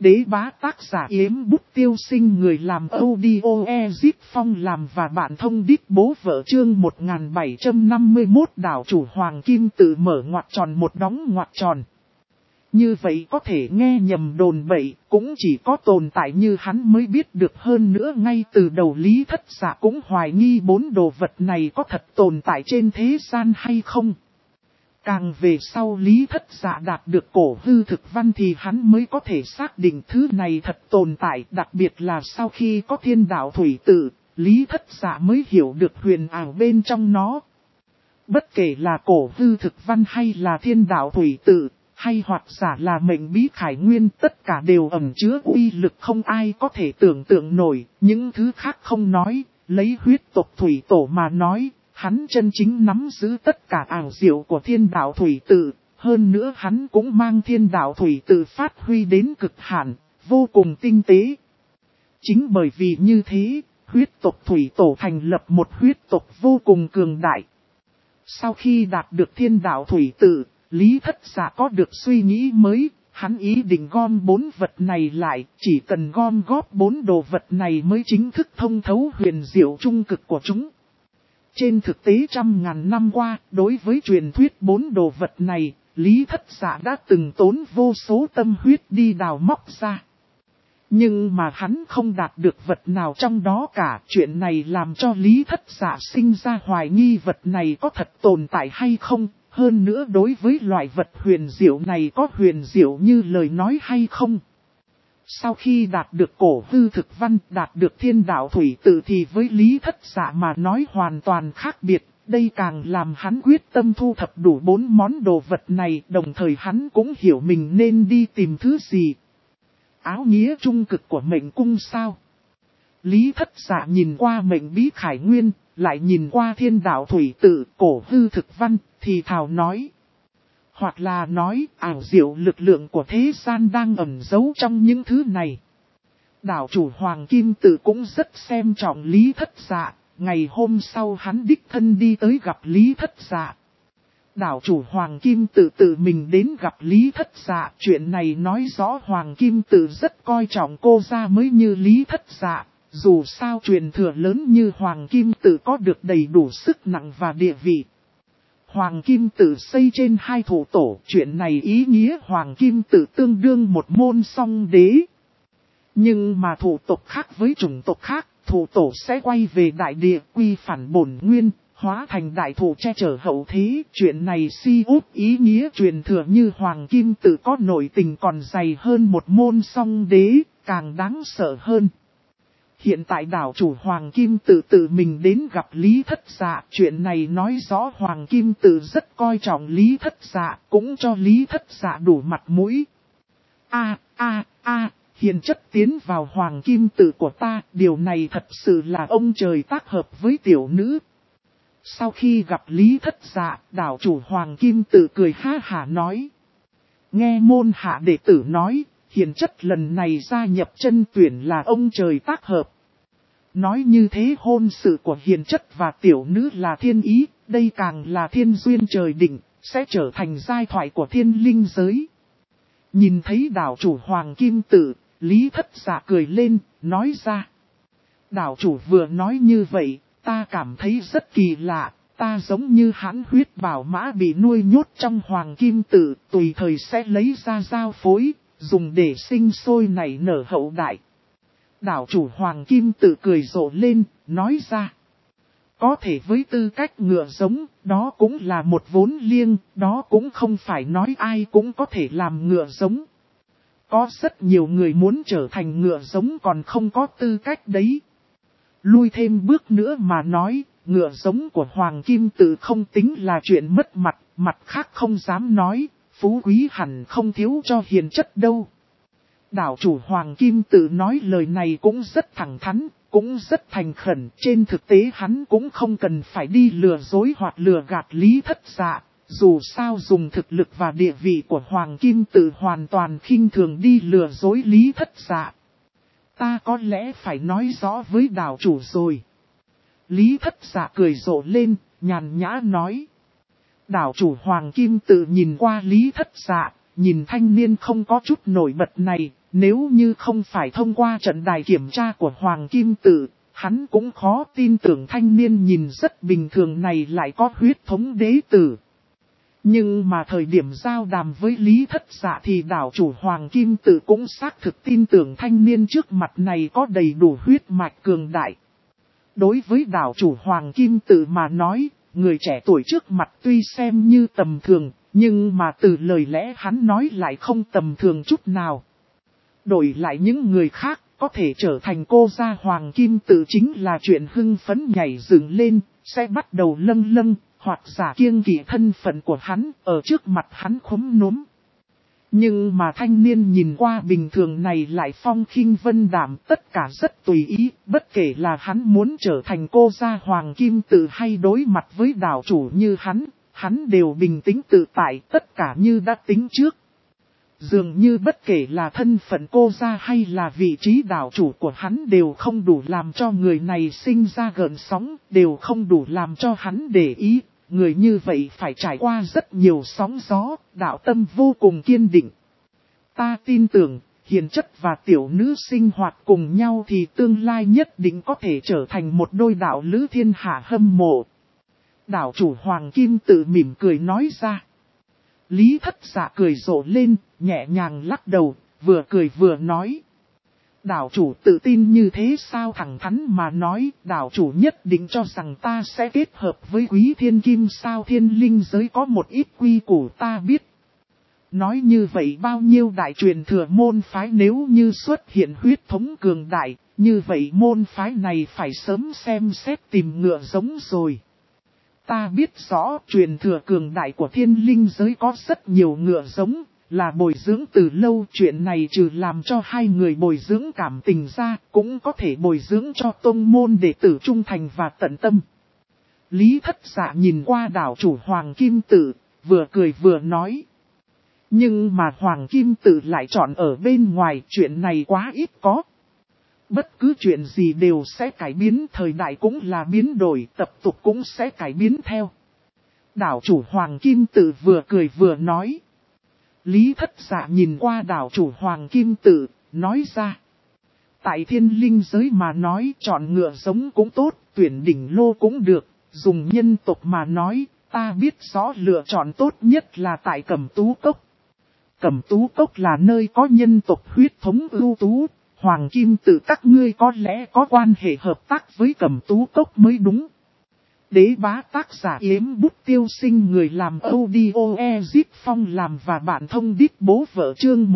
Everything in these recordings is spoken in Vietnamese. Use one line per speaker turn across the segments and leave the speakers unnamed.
đế bá tác giả Yếm Bút Tiêu Sinh, người làm audio Ezip Phong làm và bạn thông đít bố vợ. Chương 1751 đảo chủ Hoàng Kim Tự mở ngoặc tròn một đóng ngoặc tròn. Như vậy có thể nghe nhầm đồn bậy, cũng chỉ có tồn tại như hắn mới biết được. Hơn nữa ngay từ đầu Lý Thất Dạ cũng hoài nghi bốn đồ vật này có thật tồn tại trên thế gian hay không. Càng về sau Lý Thất Dạ đạt được cổ hư thực văn thì hắn mới có thể xác định thứ này thật tồn tại. Đặc biệt là sau khi có thiên đạo thủy tự, Lý Thất Dạ mới hiểu được huyền ảo bên trong nó. Bất kể là cổ hư thực văn hay là thiên đạo thủy tự, hay hoặc giả là mệnh bí khải nguyên, tất cả đều ẩn chứa uy lực không ai có thể tưởng tượng nổi. Những thứ khác không nói, lấy huyết tộc thủy tổ mà nói, hắn chân chính nắm giữ tất cả ảo diệu của thiên đạo thủy tự. Hơn nữa hắn cũng mang thiên đạo thủy tự phát huy đến cực hạn, vô cùng tinh tế. Chính bởi vì như thế, huyết tộc thủy tổ thành lập một huyết tộc vô cùng cường đại. Sau khi đạt được thiên đạo thủy tự, Lý Thất Dạ có được suy nghĩ mới, hắn ý định gom bốn vật này lại, chỉ cần gom góp bốn đồ vật này mới chính thức thông thấu huyền diệu trung cực của chúng. Trên thực tế trăm ngàn năm qua, đối với truyền thuyết bốn đồ vật này, Lý Thất Dạ đã từng tốn vô số tâm huyết đi đào móc ra. Nhưng mà hắn không đạt được vật nào trong đó cả. Chuyện này làm cho Lý Thất Dạ sinh ra hoài nghi vật này có thật tồn tại hay không. Hơn nữa đối với loại vật huyền diệu này có huyền diệu như lời nói hay không. Sau khi đạt được cổ hư thực văn, đạt được thiên đạo thủy tự thì với Lý Thất Dạ mà nói hoàn toàn khác biệt. Đây càng làm hắn quyết tâm thu thập đủ bốn món đồ vật này, đồng thời hắn cũng hiểu mình nên đi tìm thứ gì. Áo nghĩa trung cực của mệnh cung sao? Lý Thất Dạ nhìn qua mệnh bí khải nguyên, lại nhìn qua thiên đạo thủy tự, cổ hư thực văn, thì thào nói. Hoặc là nói, ảo diệu lực lượng của thế gian đang ẩn giấu trong những thứ này. Đảo chủ Hoàng Kim Tự cũng rất xem trọng Lý Thất Dạ. Ngày hôm sau hắn đích thân đi tới gặp Lý Thất Dạ. Đảo chủ Hoàng Kim Tự tự mình đến gặp Lý Thất Dạ. Chuyện này nói rõ Hoàng Kim Tự rất coi trọng cô ra mới như Lý Thất Dạ. Dù sao truyền thừa lớn như Hoàng Kim Tự có được đầy đủ sức nặng và địa vị. Hoàng Kim Tự xây trên hai thủ tổ. Chuyện này ý nghĩa Hoàng Kim Tự tương đương một môn song đế. Nhưng mà thủ tộc khác với chủng tộc khác, thủ tổ sẽ quay về đại địa quy phản bổn nguyên, hóa thành đại thủ che chở hậu thế. Chuyện này si út ý nghĩa truyền thừa như Hoàng Kim Tự có nội tình còn dày hơn một môn song đế, càng đáng sợ hơn. Hiện tại đảo chủ Hoàng Kim Tự tự mình đến gặp Lý Thất Dạ. Chuyện này nói rõ Hoàng Kim Tự rất coi trọng Lý Thất Dạ, cũng cho Lý Thất Dạ đủ mặt mũi. Hiền chất tiến vào Hoàng Kim Tự của ta, điều này thật sự là ông trời tác hợp với tiểu nữ. Sau khi gặp Lý Thất Dạ, đảo chủ Hoàng Kim Tự cười ha hả nói. Nghe môn hạ đệ tử nói, hiền chất lần này gia nhập chân tuyển là ông trời tác hợp. Nói như thế hôn sự của hiền chất và tiểu nữ là thiên ý, đây càng là thiên duyên trời định, sẽ trở thành giai thoại của thiên linh giới. Nhìn thấy đảo chủ Hoàng Kim Tự, Lý Thất Dạ cười lên, nói ra. Đảo chủ vừa nói như vậy, ta cảm thấy rất kỳ lạ, ta giống như hãn huyết bảo mã bị nuôi nhốt trong Hoàng Kim Tự, tùy thời sẽ lấy ra giao phối, dùng để sinh sôi nảy nở hậu đại. Đảo chủ Hoàng Kim Tự cười rộ lên, nói ra. Có thể với tư cách ngựa giống, đó cũng là một vốn liêng, đó cũng không phải nói ai cũng có thể làm ngựa giống. Có rất nhiều người muốn trở thành ngựa giống còn không có tư cách đấy. Lui thêm bước nữa mà nói, ngựa giống của Hoàng Kim Tự không tính là chuyện mất mặt, mặt khác không dám nói, phú quý hẳn không thiếu cho hiền chất đâu. Đảo chủ Hoàng Kim Tự nói lời này cũng rất thẳng thắn, cũng rất thành khẩn. Trên thực tế hắn cũng không cần phải đi lừa dối hoặc lừa gạt Lý Thất Dạ. Dù sao dùng thực lực và địa vị của Hoàng Kim Tự hoàn toàn khinh thường đi lừa dối Lý Thất Dạ. Ta có lẽ phải nói rõ với đảo chủ rồi. Lý Thất Dạ cười rộ lên, nhàn nhã nói. Đảo chủ Hoàng Kim Tự nhìn qua Lý Thất Dạ, nhìn thanh niên không có chút nổi bật này, Nếu như không phải thông qua trận đài kiểm tra của Hoàng Kim Tự, hắn cũng khó tin tưởng thanh niên nhìn rất bình thường này lại có huyết thống đế tử. Nhưng mà thời điểm giao đàm với Lý Thất Dạ thì đảo chủ Hoàng Kim Tự cũng xác thực tin tưởng thanh niên trước mặt này có đầy đủ huyết mạch cường đại. Đối với đảo chủ Hoàng Kim Tự mà nói, người trẻ tuổi trước mặt tuy xem như tầm thường, nhưng mà từ lời lẽ hắn nói lại không tầm thường chút nào. Đổi lại những người khác, có thể trở thành cô gia Hoàng Kim Tự chính là chuyện hưng phấn nhảy dựng lên, sẽ bắt đầu lâng lâng, hoặc giả kiêng kỵ thân phận của hắn, ở trước mặt hắn khúm núm. Nhưng mà thanh niên nhìn qua bình thường này lại phong khinh vân đạm, tất cả rất tùy ý, bất kể là hắn muốn trở thành cô gia Hoàng Kim Tự hay đối mặt với đảo chủ như hắn đều bình tĩnh tự tại, tất cả như đã tính trước. Dường như bất kể là thân phận cô gia hay là vị trí đảo chủ của hắn đều không đủ làm cho người này sinh ra gợn sóng, đều không đủ làm cho hắn để ý. Người như vậy phải trải qua rất nhiều sóng gió, đạo tâm vô cùng kiên định. Ta tin tưởng, hiền chất và tiểu nữ sinh hoạt cùng nhau thì tương lai nhất định có thể trở thành một đôi đạo lữ thiên hạ hâm mộ. Đảo chủ Hoàng Kim Tự mỉm cười nói ra. Lý Thất Dạ cười rộ lên, nhẹ nhàng lắc đầu, vừa cười vừa nói. Đảo chủ tự tin như thế sao? Thẳng thắn mà nói, đảo chủ nhất định cho rằng ta sẽ kết hợp với Quý Thiên Kim sao? Thiên linh giới có một ít quy củ ta biết. Nói như vậy bao nhiêu đại truyền thừa môn phái nếu như xuất hiện huyết thống cường đại, như vậy môn phái này phải sớm xem xét tìm ngựa giống rồi. Ta biết rõ truyền thừa cường đại của thiên linh giới có rất nhiều ngựa giống, là bồi dưỡng từ lâu. Chuyện này trừ làm cho hai người bồi dưỡng cảm tình ra, cũng có thể bồi dưỡng cho tông môn đệ tử trung thành và tận tâm. Lý Thất Dạ nhìn qua đảo chủ Hoàng Kim Tự, vừa cười vừa nói. Nhưng mà Hoàng Kim Tự lại chọn ở bên ngoài, chuyện này quá ít có. Bất cứ chuyện gì đều sẽ cải biến, thời đại cũng là biến đổi, tập tục cũng sẽ cải biến theo. Đảo chủ Hoàng Kim Tự vừa cười vừa nói. Lý Thất Dạ nhìn qua đảo chủ Hoàng Kim Tự, nói ra. Tại thiên linh giới mà nói chọn ngựa giống cũng tốt, tuyển đỉnh lô cũng được, dùng nhân tộc mà nói, ta biết rõ lựa chọn tốt nhất là tại Cẩm Tú Cốc. Cẩm Tú Cốc là nơi có nhân tộc huyết thống ưu tú. Hoàng Kim Tự các ngươi có lẽ có quan hệ hợp tác với Cẩm Tú Cốc mới đúng. Đế bá tác giả Yếm Bút Tiêu Sinh, người làm audio Ezip Phong làm và bạn thông đít bố vợ chương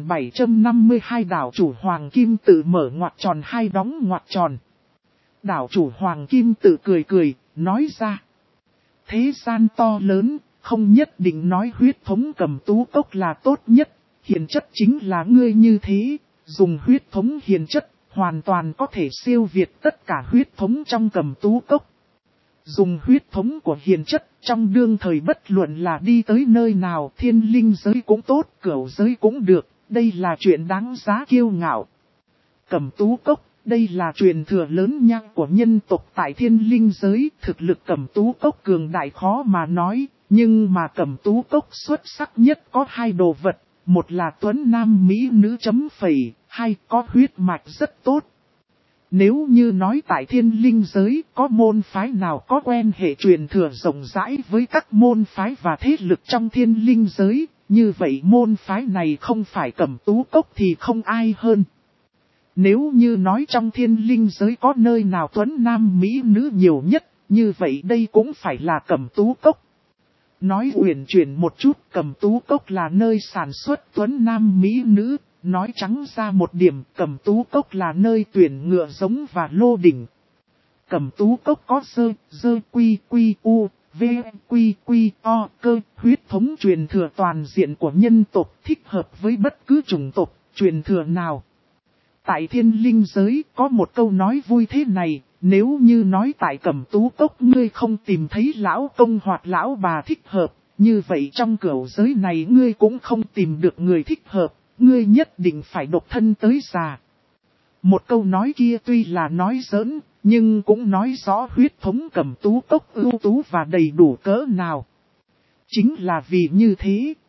1752. Đảo chủ Hoàng Kim Tự mở ngoặc tròn hai đóng ngoặc tròn. Đảo chủ Hoàng Kim Tự cười cười, nói ra. Thế gian to lớn, không nhất định nói huyết thống Cẩm Tú Cốc là tốt nhất, hiền chất chính là ngươi như thế. Dùng huyết thống hiền chất, hoàn toàn có thể siêu việt tất cả huyết thống trong Cẩm Tú Cốc. Dùng huyết thống của hiền chất, trong đương thời bất luận là đi tới nơi nào, thiên linh giới cũng tốt, cửu giới cũng được, đây là chuyện đáng giá kiêu ngạo. Cẩm Tú Cốc, đây là truyền thừa lớn nhất của nhân tộc tại thiên linh giới, thực lực Cẩm Tú Cốc cường đại khó mà nói, nhưng mà Cẩm Tú Cốc xuất sắc nhất có hai đồ vật. Một là tuấn nam mỹ nữ chấm phẩy, hai có huyết mạch rất tốt. Nếu như nói tại thiên linh giới có môn phái nào có quen hệ truyền thừa rộng rãi với các môn phái và thế lực trong thiên linh giới, như vậy môn phái này không phải Cẩm Tú Cốc thì không ai hơn. Nếu như nói trong thiên linh giới có nơi nào tuấn nam mỹ nữ nhiều nhất, như vậy đây cũng phải là Cẩm Tú Cốc. Nói uyển chuyển một chút, Cẩm Tú Cốc là nơi sản xuất tuấn nam mỹ nữ, nói trắng ra một điểm, Cẩm Tú Cốc là nơi tuyển ngựa giống và lô đỉnh. Cẩm Tú Cốc có dơ quy u, v quy o cơ, huyết thống truyền thừa toàn diện của nhân tộc, thích hợp với bất cứ chủng tộc, truyền thừa nào. Tại thiên linh giới có một câu nói vui thế này. Nếu như nói tại Cẩm Tú Cốc ngươi không tìm thấy lão công hoặc lão bà thích hợp, như vậy trong cửu giới này ngươi cũng không tìm được người thích hợp, ngươi nhất định phải độc thân tới già. Một câu nói kia tuy là nói giỡn, nhưng cũng nói rõ huyết thống Cẩm Tú Cốc ưu tú và đầy đủ cỡ nào. Chính là vì như thế,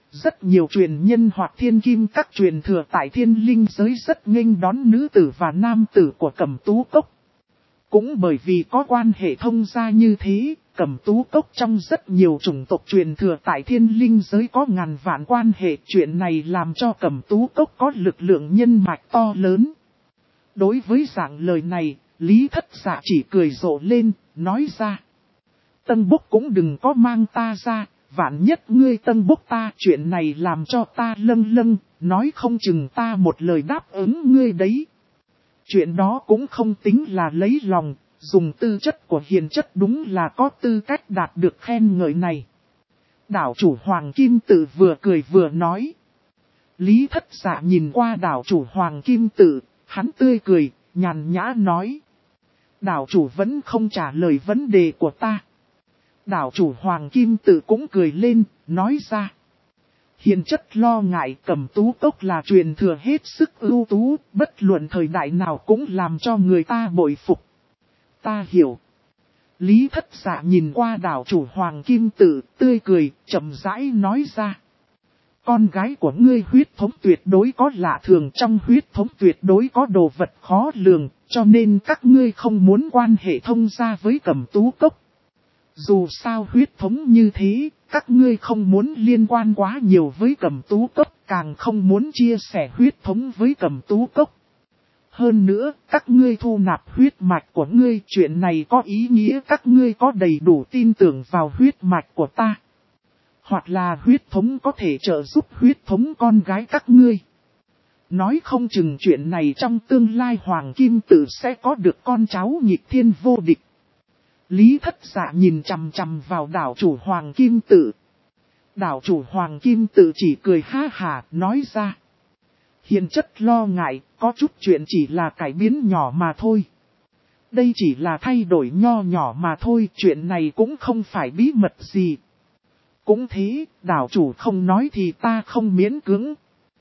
rất nhiều truyền nhân hoặc thiên kim các truyền thừa tại thiên linh giới rất nghênh đón nữ tử và nam tử của Cẩm Tú Cốc. Cũng bởi vì có quan hệ thông gia như thế, Cẩm Tú Cốc trong rất nhiều chủng tộc truyền thừa tại thiên linh giới có ngàn vạn quan hệ. Chuyện này làm cho Cẩm Tú Cốc có lực lượng nhân mạch to lớn. Đối với dạng lời này, Lý Thất Dạ chỉ cười rộ lên, nói ra. Tân Bốc cũng đừng có mang ta ra, vạn nhất ngươi Tân Bốc ta, chuyện này làm cho ta lâng lâng, nói không chừng ta một lời đáp ứng ngươi đấy. Chuyện đó cũng không tính là lấy lòng, dùng tư chất của hiền chất đúng là có tư cách đạt được khen ngợi này. Đảo chủ Hoàng Kim Tự vừa cười vừa nói. Lý Thất Dạ nhìn qua đảo chủ Hoàng Kim Tự, hắn tươi cười, nhàn nhã nói. Đảo chủ vẫn không trả lời vấn đề của ta. Đảo chủ Hoàng Kim Tự cũng cười lên, nói ra. Hiền chất lo ngại Cẩm Tú Cốc là truyền thừa hết sức ưu tú, bất luận thời đại nào cũng làm cho người ta bội phục. Ta hiểu. Lý Thất Dạ nhìn qua đảo chủ Hoàng Kim Tự, tươi cười, chậm rãi nói ra. Con gái của ngươi huyết thống tuyệt đối có lạ thường, trong huyết thống tuyệt đối có đồ vật khó lường, cho nên các ngươi không muốn quan hệ thông gia với Cẩm Tú Cốc. Dù sao huyết thống như thế, các ngươi không muốn liên quan quá nhiều với Cẩm Tú Cốc, càng không muốn chia sẻ huyết thống với Cẩm Tú Cốc. Hơn nữa, các ngươi thu nạp huyết mạch của ngươi, chuyện này có ý nghĩa các ngươi có đầy đủ tin tưởng vào huyết mạch của ta. Hoặc là huyết thống có thể trợ giúp huyết thống con gái các ngươi. Nói không chừng chuyện này trong tương lai Hoàng Kim Tự sẽ có được con cháu nghịch thiên vô địch. Lý Thất Dạ nhìn chằm chằm vào đảo chủ Hoàng Kim Tự. Đảo chủ Hoàng Kim Tự chỉ cười ha hà, nói ra. Hiền chất lo ngại, có chút chuyện chỉ là cải biến nhỏ mà thôi. Đây chỉ là thay đổi nho nhỏ mà thôi, chuyện này cũng không phải bí mật gì. Cũng thế, đảo chủ không nói thì ta không miễn cưỡng.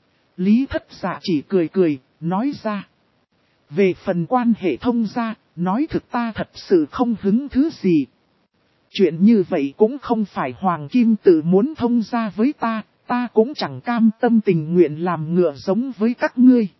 Lý Thất Dạ chỉ cười cười, nói ra. Về phần quan hệ thông gia, nói thực ta thật sự không hứng thứ gì. Chuyện như vậy cũng không phải Hoàng Kim Tự muốn thông gia với ta cũng chẳng cam tâm tình nguyện làm ngựa giống với các ngươi.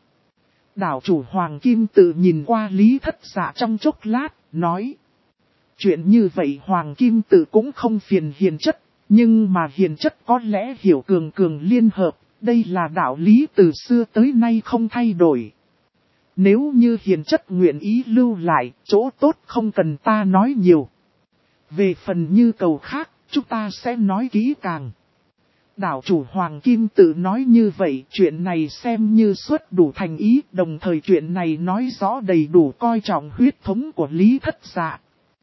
Đảo chủ Hoàng Kim Tự nhìn qua Lý Thất Dạ trong chốc lát, nói. Chuyện như vậy Hoàng Kim Tự cũng không phiền hiền chất, nhưng mà hiền chất có lẽ hiểu cường cường liên hợp, đây là đạo lý từ xưa tới nay không thay đổi. Nếu như hiền chất nguyện ý lưu lại, chỗ tốt không cần ta nói nhiều. Về phần như cầu khác, chúng ta sẽ nói kỹ càng. Đảo chủ Hoàng Kim Tự nói như vậy, chuyện này xem như xuất đủ thành ý, đồng thời chuyện này nói rõ đầy đủ coi trọng huyết thống của Lý Thất Dạ.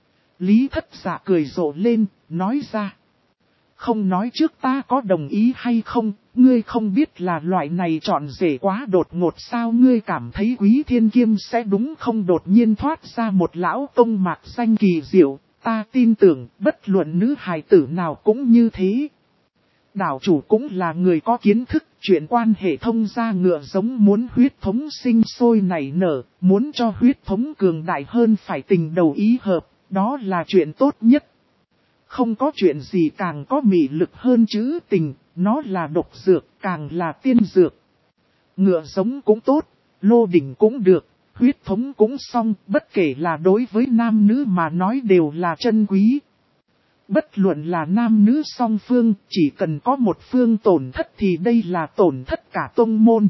Lý Thất Dạ cười rộ lên, nói ra. Không nói trước ta có đồng ý hay không, ngươi không biết là loại này chọn rể quá đột ngột sao, ngươi cảm thấy Quý Thiên Kiêm sẽ đúng không, đột nhiên thoát ra một lão công mạc xanh kỳ diệu, ta tin tưởng bất luận nữ hài tử nào cũng như thế. Đảo chủ cũng là người có kiến thức, chuyện quan hệ thông gia ngựa giống muốn huyết thống sinh sôi nảy nở, muốn cho huyết thống cường đại hơn phải tình đầu ý hợp, đó là chuyện tốt nhất. Không có chuyện gì càng có mị lực hơn chữ tình, nó là độc dược, càng là tiên dược. Ngựa giống cũng tốt, lô đỉnh cũng được, huyết thống cũng xong, bất kể là đối với nam nữ mà nói đều là chân quý. Bất luận là nam nữ song phương, chỉ cần có một phương tổn thất thì đây là tổn thất cả tông môn.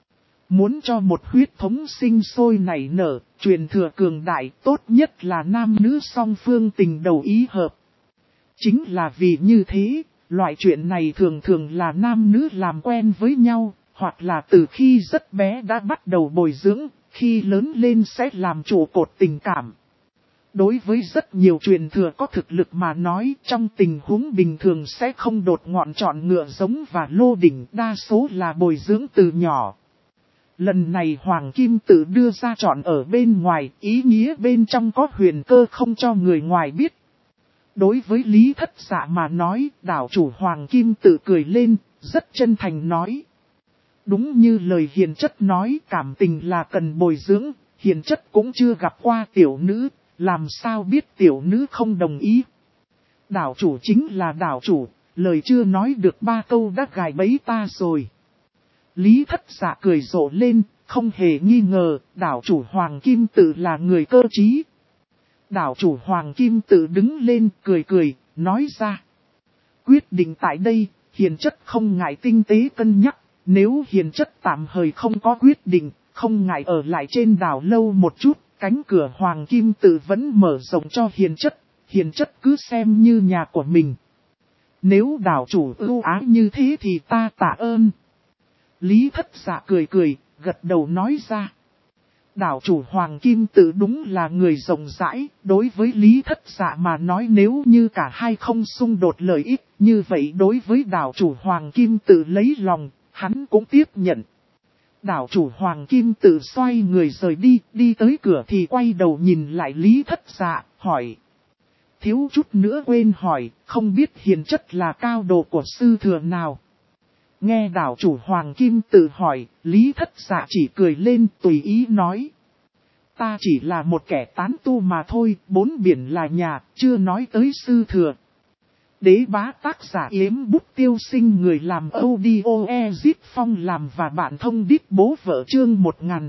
Muốn cho một huyết thống sinh sôi nảy nở, truyền thừa cường đại, tốt nhất là nam nữ song phương tình đầu ý hợp. Chính là vì như thế, loại chuyện này thường thường là nam nữ làm quen với nhau, hoặc là từ khi rất bé đã bắt đầu bồi dưỡng, khi lớn lên sẽ làm trụ cột tình cảm. Đối với rất nhiều truyền thừa có thực lực mà nói, trong tình huống bình thường sẽ không đột ngọn chọn ngựa giống và lô đỉnh, đa số là bồi dưỡng từ nhỏ. Lần này Hoàng Kim Tự đưa ra chọn ở bên ngoài, ý nghĩa bên trong có huyền cơ không cho người ngoài biết. Đối với Lý Thất Dạ mà nói, đảo chủ Hoàng Kim Tự cười lên, rất chân thành nói. Đúng như lời hiền chất nói, cảm tình là cần bồi dưỡng, hiền chất cũng chưa gặp qua tiểu nữ, làm sao biết tiểu nữ không đồng ý. Đảo chủ chính là đảo chủ, lời chưa nói được 3 câu đã gài bẫy ta rồi. Lý Thất Dạ cười rộ lên, không hề nghi ngờ, đảo chủ Hoàng Kim Tự là người cơ trí. Đảo chủ Hoàng Kim Tự đứng lên cười cười, nói ra. Quyết định tại đây, hiền chất không ngại tinh tế cân nhắc, nếu hiền chất tạm thời không có quyết định, không ngại ở lại trên đảo lâu một chút, cánh cửa Hoàng Kim Tự vẫn mở rộng cho hiền chất cứ xem như nhà của mình. Nếu đảo chủ ưu ái như thế thì ta tạ ơn. Lý Thất Dạ cười cười, gật đầu nói ra. Đảo chủ Hoàng Kim Tự đúng là người rộng rãi, đối với Lý Thất Dạ mà nói nếu như cả hai không xung đột lợi ích, như vậy đối với đảo chủ Hoàng Kim Tự lấy lòng, hắn cũng tiếp nhận. Đảo chủ Hoàng Kim Tự xoay người rời đi, đi tới cửa thì quay đầu nhìn lại Lý Thất Dạ, hỏi. Thiếu chút nữa quên hỏi, không biết hiền chất là cao độ của sư thừa nào? Nghe đảo chủ Hoàng Kim Tự hỏi, Lý Thất Dạ chỉ cười lên tùy ý nói. Ta chỉ là một kẻ tán tu mà thôi, 4 biển là nhà, chưa nói tới sư thừa. Đế bá tác giả Yếm Bút Tiêu Sinh, người làm audio Ezip Phong làm và bạn thông đít bố vợ chương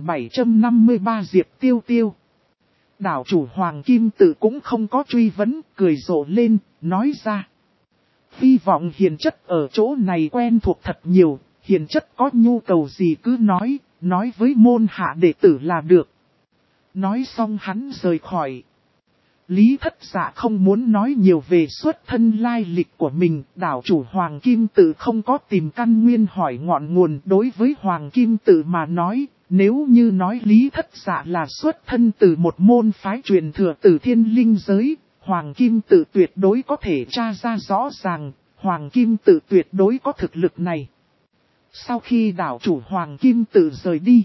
1753 Diệp Tiêu Tiêu. Đảo chủ Hoàng Kim Tự cũng không có truy vấn, cười rộ lên, nói ra. Hy vọng hiền chất ở chỗ này quen thuộc thật nhiều, hiền chất có nhu cầu gì cứ nói với môn hạ đệ tử là được. Nói xong hắn rời khỏi. Lý Thất Dạ không muốn nói nhiều về xuất thân lai lịch của mình, đảo chủ Hoàng Kim Tự không có tìm căn nguyên hỏi ngọn nguồn. Đối với Hoàng Kim Tự mà nói, nếu như nói Lý Thất Dạ là xuất thân từ một môn phái truyền thừa từ thiên linh giới, Hoàng Kim Tự tuyệt đối có thể tra ra rõ ràng, Hoàng Kim Tự tuyệt đối có thực lực này. Sau khi đảo chủ Hoàng Kim Tự rời đi,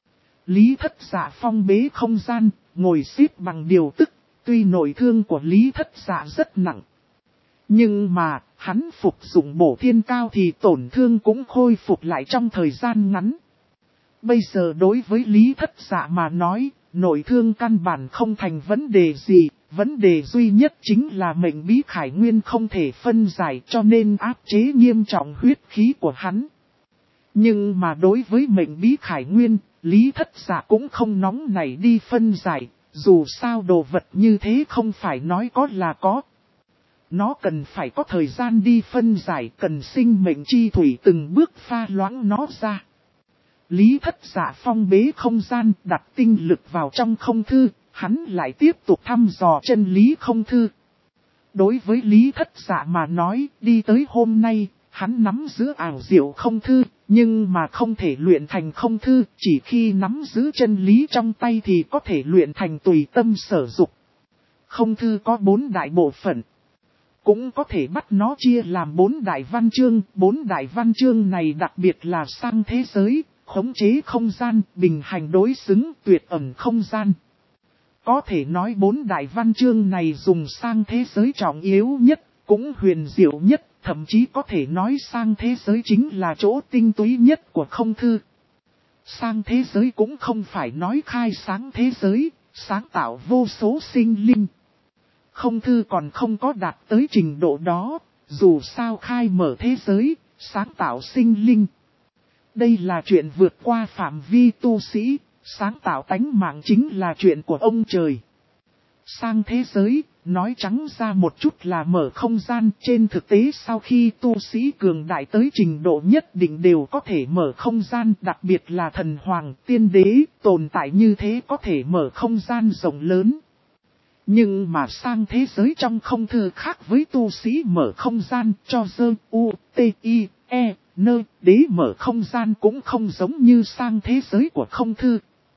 Lý Thất Dạ phong bế không gian, ngồi xếp bằng điều tức. Tuy nội thương của Lý Thất Dạ rất nặng, nhưng mà hắn phục dụng bổ thiên cao thì tổn thương cũng khôi phục lại trong thời gian ngắn. Bây giờ đối với Lý Thất Dạ mà nói, nội thương căn bản không thành vấn đề gì, vấn đề duy nhất chính là mệnh bí khải nguyên không thể phân giải cho nên áp chế nghiêm trọng huyết khí của hắn. Nhưng mà đối với mệnh bí khải nguyên, Lý Thất Dạ cũng không nóng nảy đi phân giải. Dù sao đồ vật như thế không phải nói có là có. Nó cần phải có thời gian đi phân giải, cần sinh mệnh chi thủy từng bước pha loãng nó ra. Lý Thất Dạ phong bế không gian, đặt tinh lực vào trong không thư, hắn lại tiếp tục thăm dò chân lý không thư. Đối với Lý Thất Dạ mà nói, đi tới hôm nay, hắn nắm giữ ảo diệu không thư, nhưng mà không thể luyện thành không thư, chỉ khi nắm giữ chân lý trong tay thì có thể luyện thành tùy tâm sở dục. Không thư có 4 đại bộ phận, cũng có thể bắt nó chia làm 4 đại văn chương. 4 đại văn chương này đặc biệt là sang thế giới, khống chế không gian, bình hành đối xứng, tuyệt ẩn không gian. Có thể nói 4 đại văn chương này dùng sang thế giới trọng yếu nhất, cũng huyền diệu nhất. Thậm chí có thể nói sang thế giới chính là chỗ tinh túy nhất của không thư. Sang thế giới cũng không phải nói khai sáng thế giới, sáng tạo vô số sinh linh. Không thư còn không có đạt tới trình độ đó, dù sao khai mở thế giới, sáng tạo sinh linh. Đây là chuyện vượt qua phạm vi tu sĩ, sáng tạo tánh mạng chính là chuyện của ông trời. Sang thế giới, nói trắng ra một chút là mở không gian. Trên thực tế sau khi tu sĩ cường đại tới trình độ nhất định đều có thể mở không gian. Đặc biệt là thần hoàng, tiên đế, tồn tại như thế có thể mở không gian rộng lớn. Nhưng mà sang thế giới trong không thư khác với tu sĩ mở không gian cho dơ u, t, i, e, nơ, đế mở không gian cũng không giống như sang thế giới của không thư.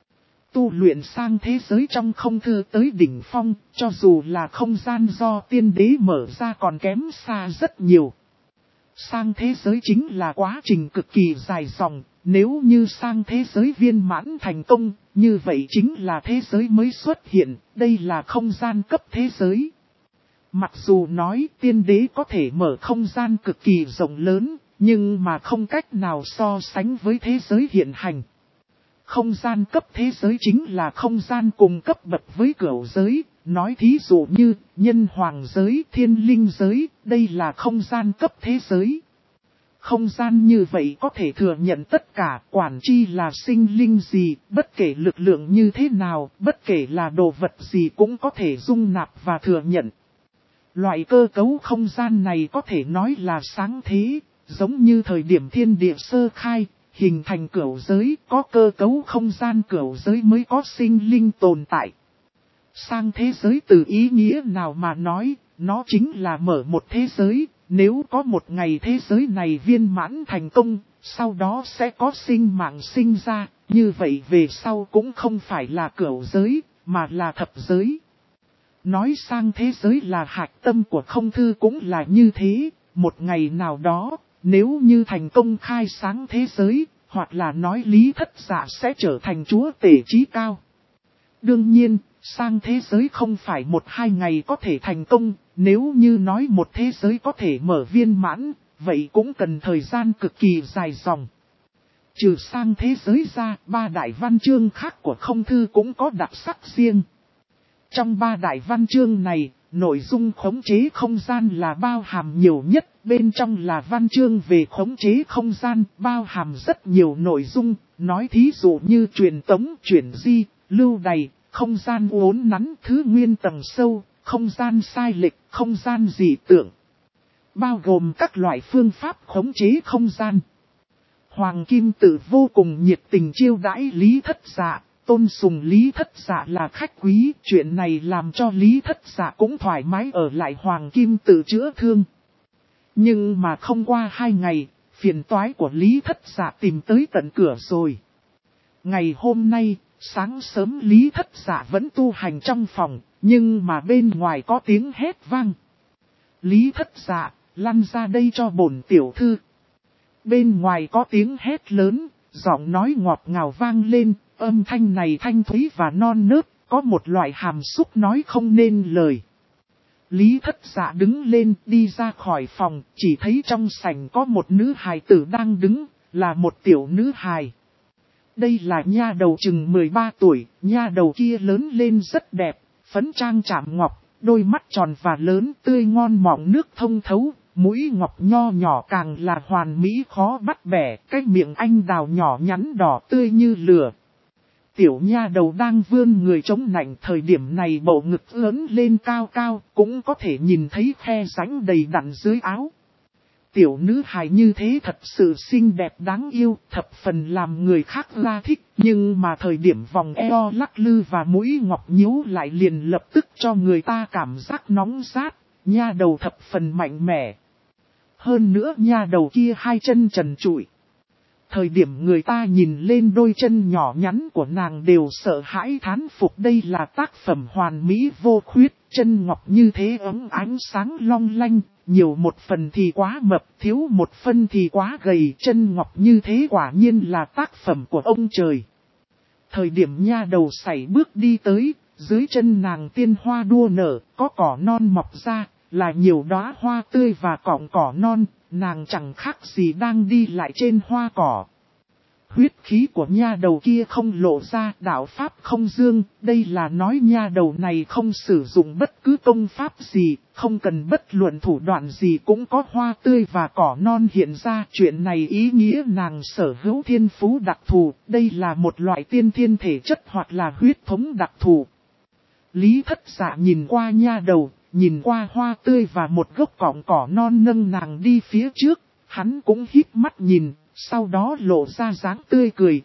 Tu luyện sang thế giới trong không thư tới đỉnh phong, cho dù là không gian do tiên đế mở ra còn kém xa rất nhiều. Sang thế giới chính là quá trình cực kỳ dài dòng, nếu như sang thế giới viên mãn thành công, như vậy chính là thế giới mới xuất hiện, đây là không gian cấp thế giới. Mặc dù nói tiên đế có thể mở không gian cực kỳ rộng lớn, nhưng mà không cách nào so sánh với thế giới hiện hành. Không gian cấp thế giới chính là không gian cùng cấp bậc với cửu giới, nói thí dụ như nhân hoàng giới, thiên linh giới, đây là không gian cấp thế giới. Không gian như vậy có thể thừa nhận tất cả, quản chi là sinh linh gì, bất kể lực lượng như thế nào, bất kể là đồ vật gì cũng có thể dung nạp và thừa nhận. Loại cơ cấu không gian này có thể nói là sáng thế, giống như thời điểm thiên địa sơ khai, hình thành cửu giới, có cơ cấu không gian cửu giới mới có sinh linh tồn tại. Sang thế giới từ ý nghĩa nào mà nói, nó chính là mở một thế giới, nếu có một ngày thế giới này viên mãn thành công, sau đó sẽ có sinh mạng sinh ra, như vậy về sau cũng không phải là cửu giới, mà là thập giới. Nói sang thế giới là hạch tâm của không thư cũng là như thế, một ngày nào đó, nếu như thành công khai sáng thế giới, hoặc là nói Lý Thất Dạ sẽ trở thành chúa tể trí cao. Đương nhiên, sang thế giới không phải 1-2 ngày có thể thành công, nếu như nói một thế giới có thể mở viên mãn, vậy cũng cần thời gian cực kỳ dài dòng. Trừ sang thế giới ra, 3 đại văn chương khác của không thư cũng có đặc sắc riêng. Trong 3 đại văn chương này, nội dung khống chế không gian là bao hàm nhiều nhất, bên trong là văn chương về khống chế không gian, bao hàm rất nhiều nội dung, nói thí dụ như truyền tống, chuyển di, lưu đày, không gian uốn nắn, thứ nguyên tầng sâu, không gian sai lệch, không gian dị tượng. Bao gồm các loại phương pháp khống chế không gian. Hoàng Kim Tự vô cùng nhiệt tình chiêu đãi Lý Thất Dạ, tôn sùng Lý Thất Dạ là khách quý. Chuyện này làm cho Lý Thất Dạ cũng thoải mái ở lại Hoàng Kim Tự chữa thương. Nhưng mà không qua 2 ngày, phiền toái của Lý Thất Dạ tìm tới tận cửa rồi. Ngày hôm nay, sáng sớm Lý Thất Dạ vẫn tu hành trong phòng, nhưng mà bên ngoài có tiếng hét vang. Lý Thất Dạ, lăn ra đây cho bổn tiểu thư. Bên ngoài có tiếng hét lớn, giọng nói ngọt ngào vang lên, âm thanh này thanh thúy và non nớt, có một loại hàm xúc nói không nên lời. Lý Thất Dạ đứng lên đi ra khỏi phòng, chỉ thấy trong sảnh có một nữ hài tử đang đứng, là một tiểu nữ hài. Đây là nha đầu chừng 13 tuổi, nha đầu kia lớn lên rất đẹp, phấn trang chạm ngọc, đôi mắt tròn và lớn tươi ngon mọng nước thông thấu, mũi ngọc nho nhỏ càng là hoàn mỹ khó bắt bẻ, cái miệng anh đào nhỏ nhắn đỏ tươi như lửa. Tiểu nha đầu đang vươn người chống nạnh, thời điểm này bầu ngực lớn lên cao cao, cũng có thể nhìn thấy khe rãnh đầy đặn dưới áo. Tiểu nữ hài như thế thật sự xinh đẹp đáng yêu, thập phần làm người khác la thích, nhưng mà thời điểm vòng eo lắc lư và mũi ngọc nhíu lại liền lập tức cho người ta cảm giác nóng rát, nha đầu thập phần mạnh mẽ. Hơn nữa nha đầu kia 2 chân trần trụi. Thời điểm người ta nhìn lên đôi chân nhỏ nhắn của nàng đều sợ hãi thán phục, đây là tác phẩm hoàn mỹ vô khuyết, chân ngọc như thế ấm ánh sáng long lanh, nhiều một phần thì quá mập, thiếu một phân thì quá gầy, chân ngọc như thế quả nhiên là tác phẩm của ông trời. Thời điểm nha đầu sải bước đi tới, dưới chân nàng tiên hoa đua nở, có cỏ non mọc ra, là nhiều đóa hoa tươi và cọng cỏ non, nàng chẳng khác gì đang đi lại trên hoa cỏ. Huyết khí của nha đầu kia không lộ ra, đạo pháp không dương, đây là nói nha đầu này không sử dụng bất cứ công pháp gì, không cần bất luận thủ đoạn gì cũng có hoa tươi và cỏ non hiện ra. Chuyện này ý nghĩa nàng sở hữu thiên phú đặc thù, đây là một loại tiên thiên thể chất hoặc là huyết thống đặc thù. Lý Thất Dạ nhìn qua nha đầu, nhìn qua hoa tươi và một gốc cọng cỏ non nâng nàng đi phía trước, hắn cũng híp mắt nhìn, sau đó lộ ra dáng tươi cười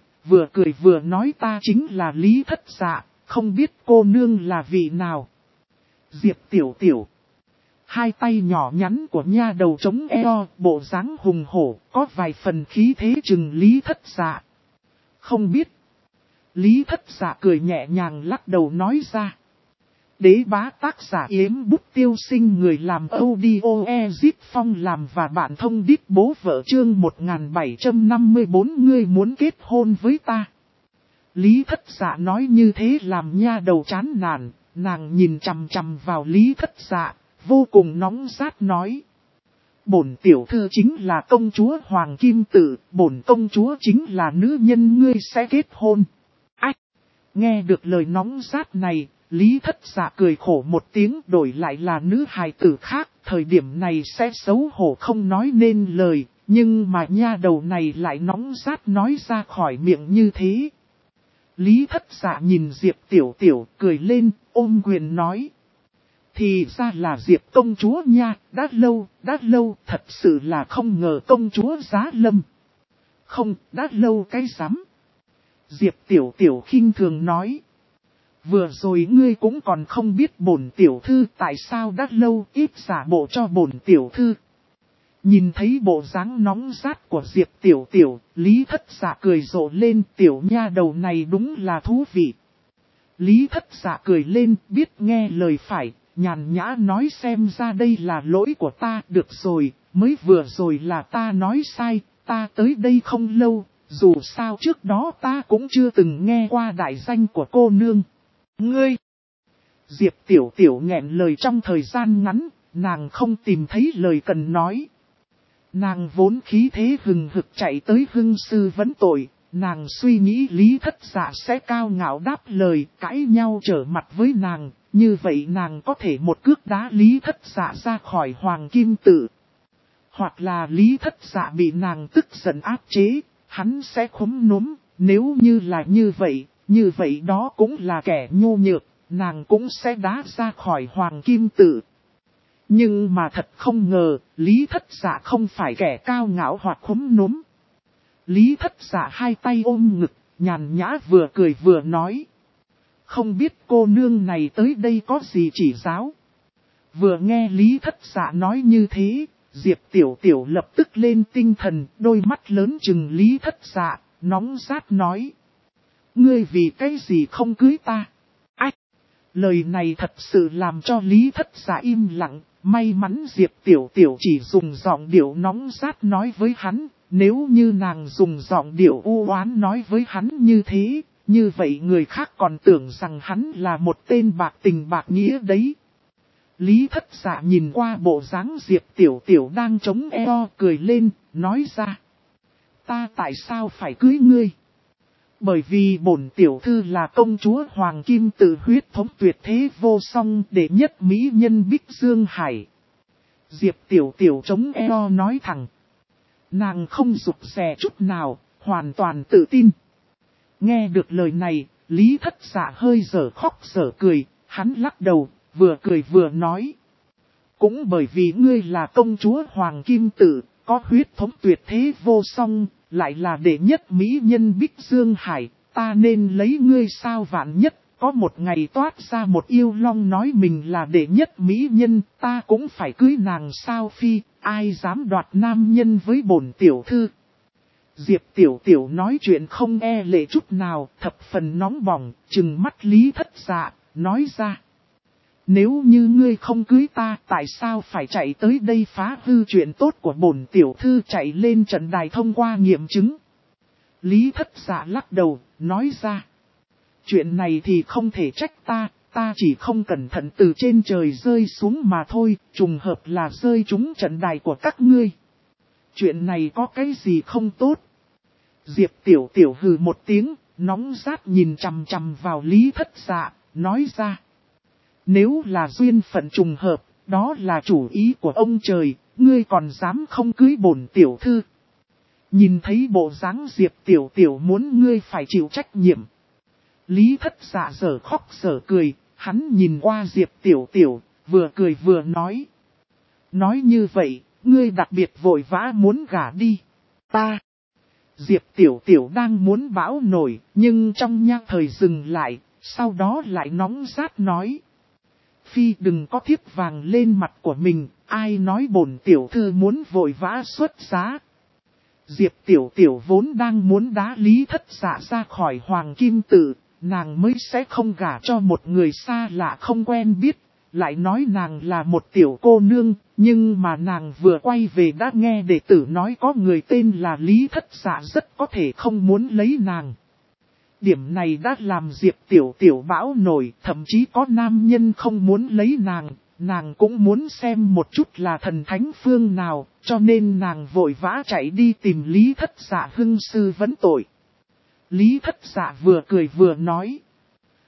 vừa nói ta chính là Lý Thất Dạ, không biết cô nương là vị nào. Diệp tiểu tiểu. 2 tay nhỏ nhắn của nha đầu chống eo, bộ dáng hùng hổ, có vài phần khí thế chừng Lý Thất Dạ. Không biết. Lý Thất Dạ cười nhẹ nhàng lắc đầu nói ra. Đế bá tác giả Yếm Bút Tiêu Sinh, người làm audio Ezip Phong làm và bạn thông đít bố vợ chương 1754 ngươi muốn kết hôn với ta. Lý Thất Dạ nói như thế làm nha đầu chán nản, nàng nhìn chằm chằm vào Lý Thất Dạ, vô cùng nóng rát nói. Bổn tiểu thư chính là công chúa Hoàng Kim Tự, bổn công chúa chính là nữ nhân ngươi sẽ kết hôn. Nghe được lời nóng rát này, Lý Thất Dạ cười khổ một tiếng, đổi lại là nữ hài tử khác, thời điểm này sẽ xấu hổ không nói nên lời, nhưng mà nha đầu này lại nóng rát nói ra khỏi miệng như thế. Lý Thất Dạ nhìn Diệp Tiểu Tiểu cười lên, ôm quyền nói. Thì ra là Diệp công chúa nha, đã lâu, thật sự là không ngờ công chúa giá lâm. Không, đã lâu cái rắm. Diệp Tiểu Tiểu khinh thường nói. Vừa rồi ngươi cũng còn không biết bổn tiểu thư tại sao đã lâu, ít giả bộ cho bổn tiểu thư. Nhìn thấy bộ dáng nóng rát của Diệp Tiểu Tiểu, Lý Thất Dạ cười rộ lên, tiểu nha đầu này đúng là thú vị. Lý Thất Dạ cười lên, biết nghe lời phải, nhàn nhã nói xem ra đây là lỗi của ta, được rồi, mới vừa rồi là ta nói sai, ta tới đây không lâu, dù sao trước đó ta cũng chưa từng nghe qua đại danh của cô nương. Ngươi! Diệp Tiểu Tiểu nghẹn lời trong thời gian ngắn, nàng không tìm thấy lời cần nói. Nàng vốn khí thế hừng hực chạy tới hưng sư vấn tội, nàng suy nghĩ Lý Thất Dạ sẽ cao ngạo đáp lời, cãi nhau trở mặt với nàng, như vậy nàng có thể một cước đá Lý Thất Dạ ra khỏi Hoàng Kim Tự. Hoặc là Lý Thất Dạ bị nàng tức giận áp chế, hắn sẽ khúm núm, nếu như là như vậy đó cũng là kẻ nhu nhược, nàng cũng sẽ đá ra khỏi Hoàng Kim Tự. Nhưng mà thật không ngờ, Lý Thất Dạ không phải kẻ cao ngạo hoặc khúm núm. Lý Thất Dạ hai tay ôm ngực, nhàn nhã vừa cười vừa nói. Không biết cô nương này tới đây có gì chỉ giáo. Vừa nghe Lý Thất Dạ nói như thế, Diệp Tiểu Tiểu lập tức lên tinh thần, đôi mắt lớn chừng Lý Thất Dạ, nóng rát nói. Ngươi vì cái gì không cưới ta? Ách! Lời này thật sự làm cho Lý Thất Dạ im lặng, may mắn Diệp Tiểu Tiểu chỉ dùng giọng điệu nóng rát nói với hắn, nếu như nàng dùng giọng điệu u oán nói với hắn như thế, như vậy người khác còn tưởng rằng hắn là một tên bạc tình bạc nghĩa đấy. Lý Thất Dạ nhìn qua bộ dáng Diệp Tiểu Tiểu đang chống eo cười lên, nói ra. Ta tại sao phải cưới ngươi? Bởi vì bổn tiểu thư là công chúa Hoàng Kim Tự huyết thống tuyệt thế vô song đệ nhất mỹ nhân Bích Dương Hải. Diệp Tiểu Tiểu chống eo nói thẳng. Nàng không rụt rè chút nào, hoàn toàn tự tin. Nghe được lời này, Lý Thất Dạ hơi dở khóc dở cười, hắn lắc đầu, vừa cười vừa nói. Cũng bởi vì ngươi là công chúa Hoàng Kim Tự, có huyết thống tuyệt thế vô song, lại là đệ nhất mỹ nhân Bích Dương Hải, ta nên lấy ngươi sao vạn nhất, có một ngày toát ra một yêu long nói mình là đệ nhất mỹ nhân, ta cũng phải cưới nàng sao phi, ai dám đoạt nam nhân với bổn tiểu thư. Diệp Tiểu Tiểu nói chuyện không e lệ chút nào, thập phần nóng bỏng, trừng mắt Lý Thất Dạ, nói ra. Nếu như ngươi không cưới ta, tại sao phải chạy tới đây phá hư chuyện tốt của bổn tiểu thư chạy lên trận đài thông qua nghiệm chứng? Lý Thất Dạ lắc đầu, nói ra. Chuyện này thì không thể trách ta chỉ không cẩn thận từ trên trời rơi xuống mà thôi, trùng hợp là rơi trúng trận đài của các ngươi. Chuyện này có cái gì không tốt? Diệp Tiểu Tiểu hừ một tiếng, nóng rát nhìn chằm chằm vào Lý Thất Dạ, nói ra. Nếu là duyên phận trùng hợp, đó là chủ ý của ông trời, ngươi còn dám không cưới bổn tiểu thư. Nhìn thấy bộ dáng Diệp Tiểu Tiểu muốn ngươi phải chịu trách nhiệm. Lý Thất Dạ dở khóc dở cười, hắn nhìn qua Diệp Tiểu Tiểu, vừa cười vừa nói. Nói như vậy, ngươi đặc biệt vội vã muốn gả đi. Ta. Diệp Tiểu Tiểu đang muốn bão nổi, nhưng trong nhang thời dừng lại, sau đó lại nóng rát nói. Phi đừng có thiếp vàng lên mặt của mình, ai nói bổn tiểu thư muốn vội vã xuất giá. Diệp Tiểu Tiểu vốn đang muốn đá Lý Thất Dạ ra khỏi Hoàng Kim Tự, nàng mới sẽ không gả cho một người xa lạ không quen biết, lại nói nàng là một tiểu cô nương, nhưng mà nàng vừa quay về đã nghe đệ tử nói có người tên là Lý Thất Dạ rất có thể không muốn lấy nàng. Điểm này đã làm Diệp Tiểu Tiểu bão nổi, thậm chí có nam nhân không muốn lấy nàng cũng muốn xem một chút là thần thánh phương nào, cho nên nàng vội vã chạy đi tìm Lý Thất Dạ hưng sư vấn tội. Lý Thất Dạ vừa cười vừa nói,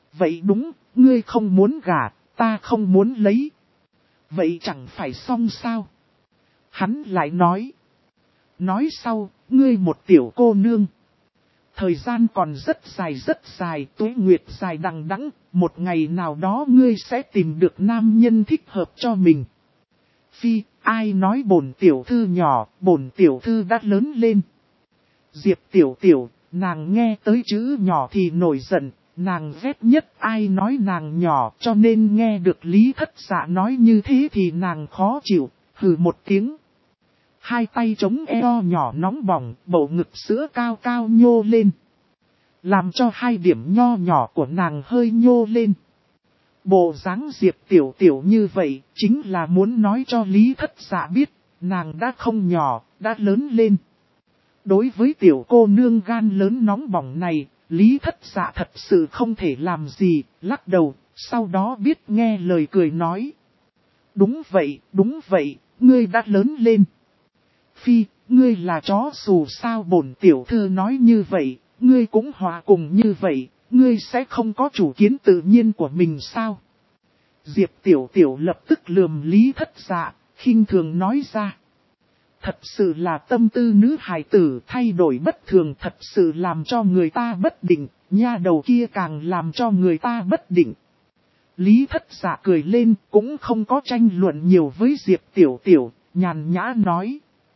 Vậy đúng, ngươi không muốn gả, ta không muốn lấy. Vậy chẳng phải xong sao? Hắn lại nói. Nói sau, ngươi một tiểu cô nương. Thời gian còn rất dài, tuế nguyệt dài đằng đẵng, một ngày nào đó ngươi sẽ tìm được nam nhân thích hợp cho mình. Phi, ai nói bổn tiểu thư nhỏ, bổn tiểu thư đã lớn lên. Diệp tiểu tiểu, nàng nghe tới chữ nhỏ thì nổi giận, nàng ghét nhất ai nói nàng nhỏ, cho nên nghe được Lý Thất Dạ nói như thế thì nàng khó chịu, hừ một tiếng. Hai tay chống eo nhỏ nóng bỏng, bầu ngực sữa cao cao nhô lên. Làm cho hai điểm nho nhỏ của nàng hơi nhô lên. Bộ dáng Diệp tiểu tiểu như vậy, chính là muốn nói cho Lý Thất Dạ biết, nàng đã không nhỏ, đã lớn lên. Đối với tiểu cô nương gan lớn nóng bỏng này, Lý Thất Dạ thật sự không thể làm gì, lắc đầu, sau đó biết nghe lời cười nói. Đúng vậy, ngươi đã lớn lên. Phi, ngươi là chó xù sao bổn tiểu thư nói như vậy, ngươi cũng hòa cùng như vậy, ngươi sẽ không có chủ kiến tự nhiên của mình sao? Diệp tiểu tiểu lập tức lườm Lý Thất Dạ, khinh thường nói ra. Thật sự là tâm tư nữ hài tử thay đổi bất thường, thật sự làm cho người ta bất định, nha đầu kia càng làm cho người ta bất định. Lý Thất Dạ cười lên, cũng không có tranh luận nhiều với Diệp tiểu tiểu, nhàn nhã nói.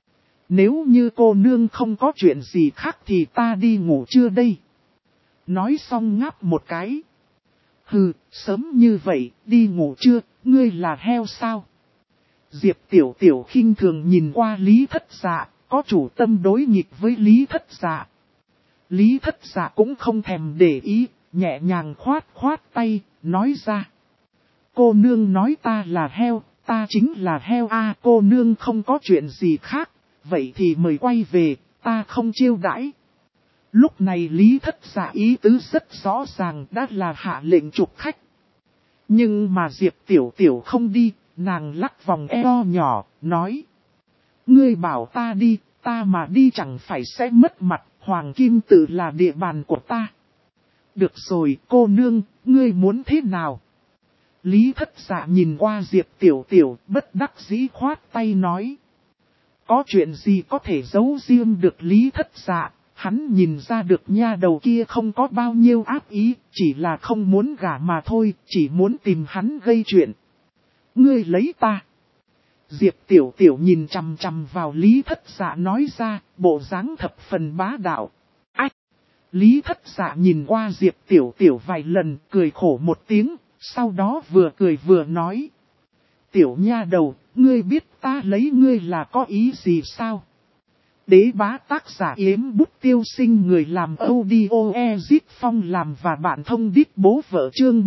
Nếu như cô nương không có chuyện gì khác thì ta đi ngủ trưa đây. Nói xong ngáp một cái. Hừ, sớm như vậy, đi ngủ trưa, ngươi là heo sao? Diệp tiểu tiểu khinh thường nhìn qua Lý Thất Dạ, có chủ tâm đối nghịch với Lý Thất Dạ. Lý Thất Dạ cũng không thèm để ý, nhẹ nhàng khoát tay, nói ra. Cô nương nói ta là heo, ta chính là heo a. Cô nương không có chuyện gì khác, vậy thì mời quay về, ta không chiêu đãi. Lúc này Lý Thất Dạ ý tứ rất rõ ràng, đã là hạ lệnh trục khách. Nhưng mà Diệp tiểu tiểu không đi, nàng lắc vòng eo nhỏ, nói. Ngươi bảo ta đi, ta mà đi chẳng phải sẽ mất mặt, Hoàng Kim Tự là địa bàn của ta. Được rồi cô nương, ngươi muốn thế nào? Lý Thất Dạ nhìn qua Diệp tiểu tiểu, bất đắc dĩ khoát tay nói. Có chuyện gì có thể giấu riêng được Lý Thất Dạ, hắn nhìn ra được nha đầu kia không có bao nhiêu ác ý, chỉ là không muốn gả mà thôi, chỉ muốn tìm hắn gây chuyện. Ngươi lấy ta. Diệp tiểu tiểu nhìn chằm chằm vào Lý Thất Dạ nói ra, bộ dáng thập phần bá đạo. Ách! Lý Thất Dạ nhìn qua Diệp tiểu tiểu vài lần, cười khổ một tiếng, sau đó vừa cười vừa nói. Tiểu nha đầu, ngươi biết ta lấy ngươi là có ý gì sao? Đế bá tác giả yếm bút tiêu sinh, người làm audio Ezip Phong làm và bạn thông đít bố vợ chương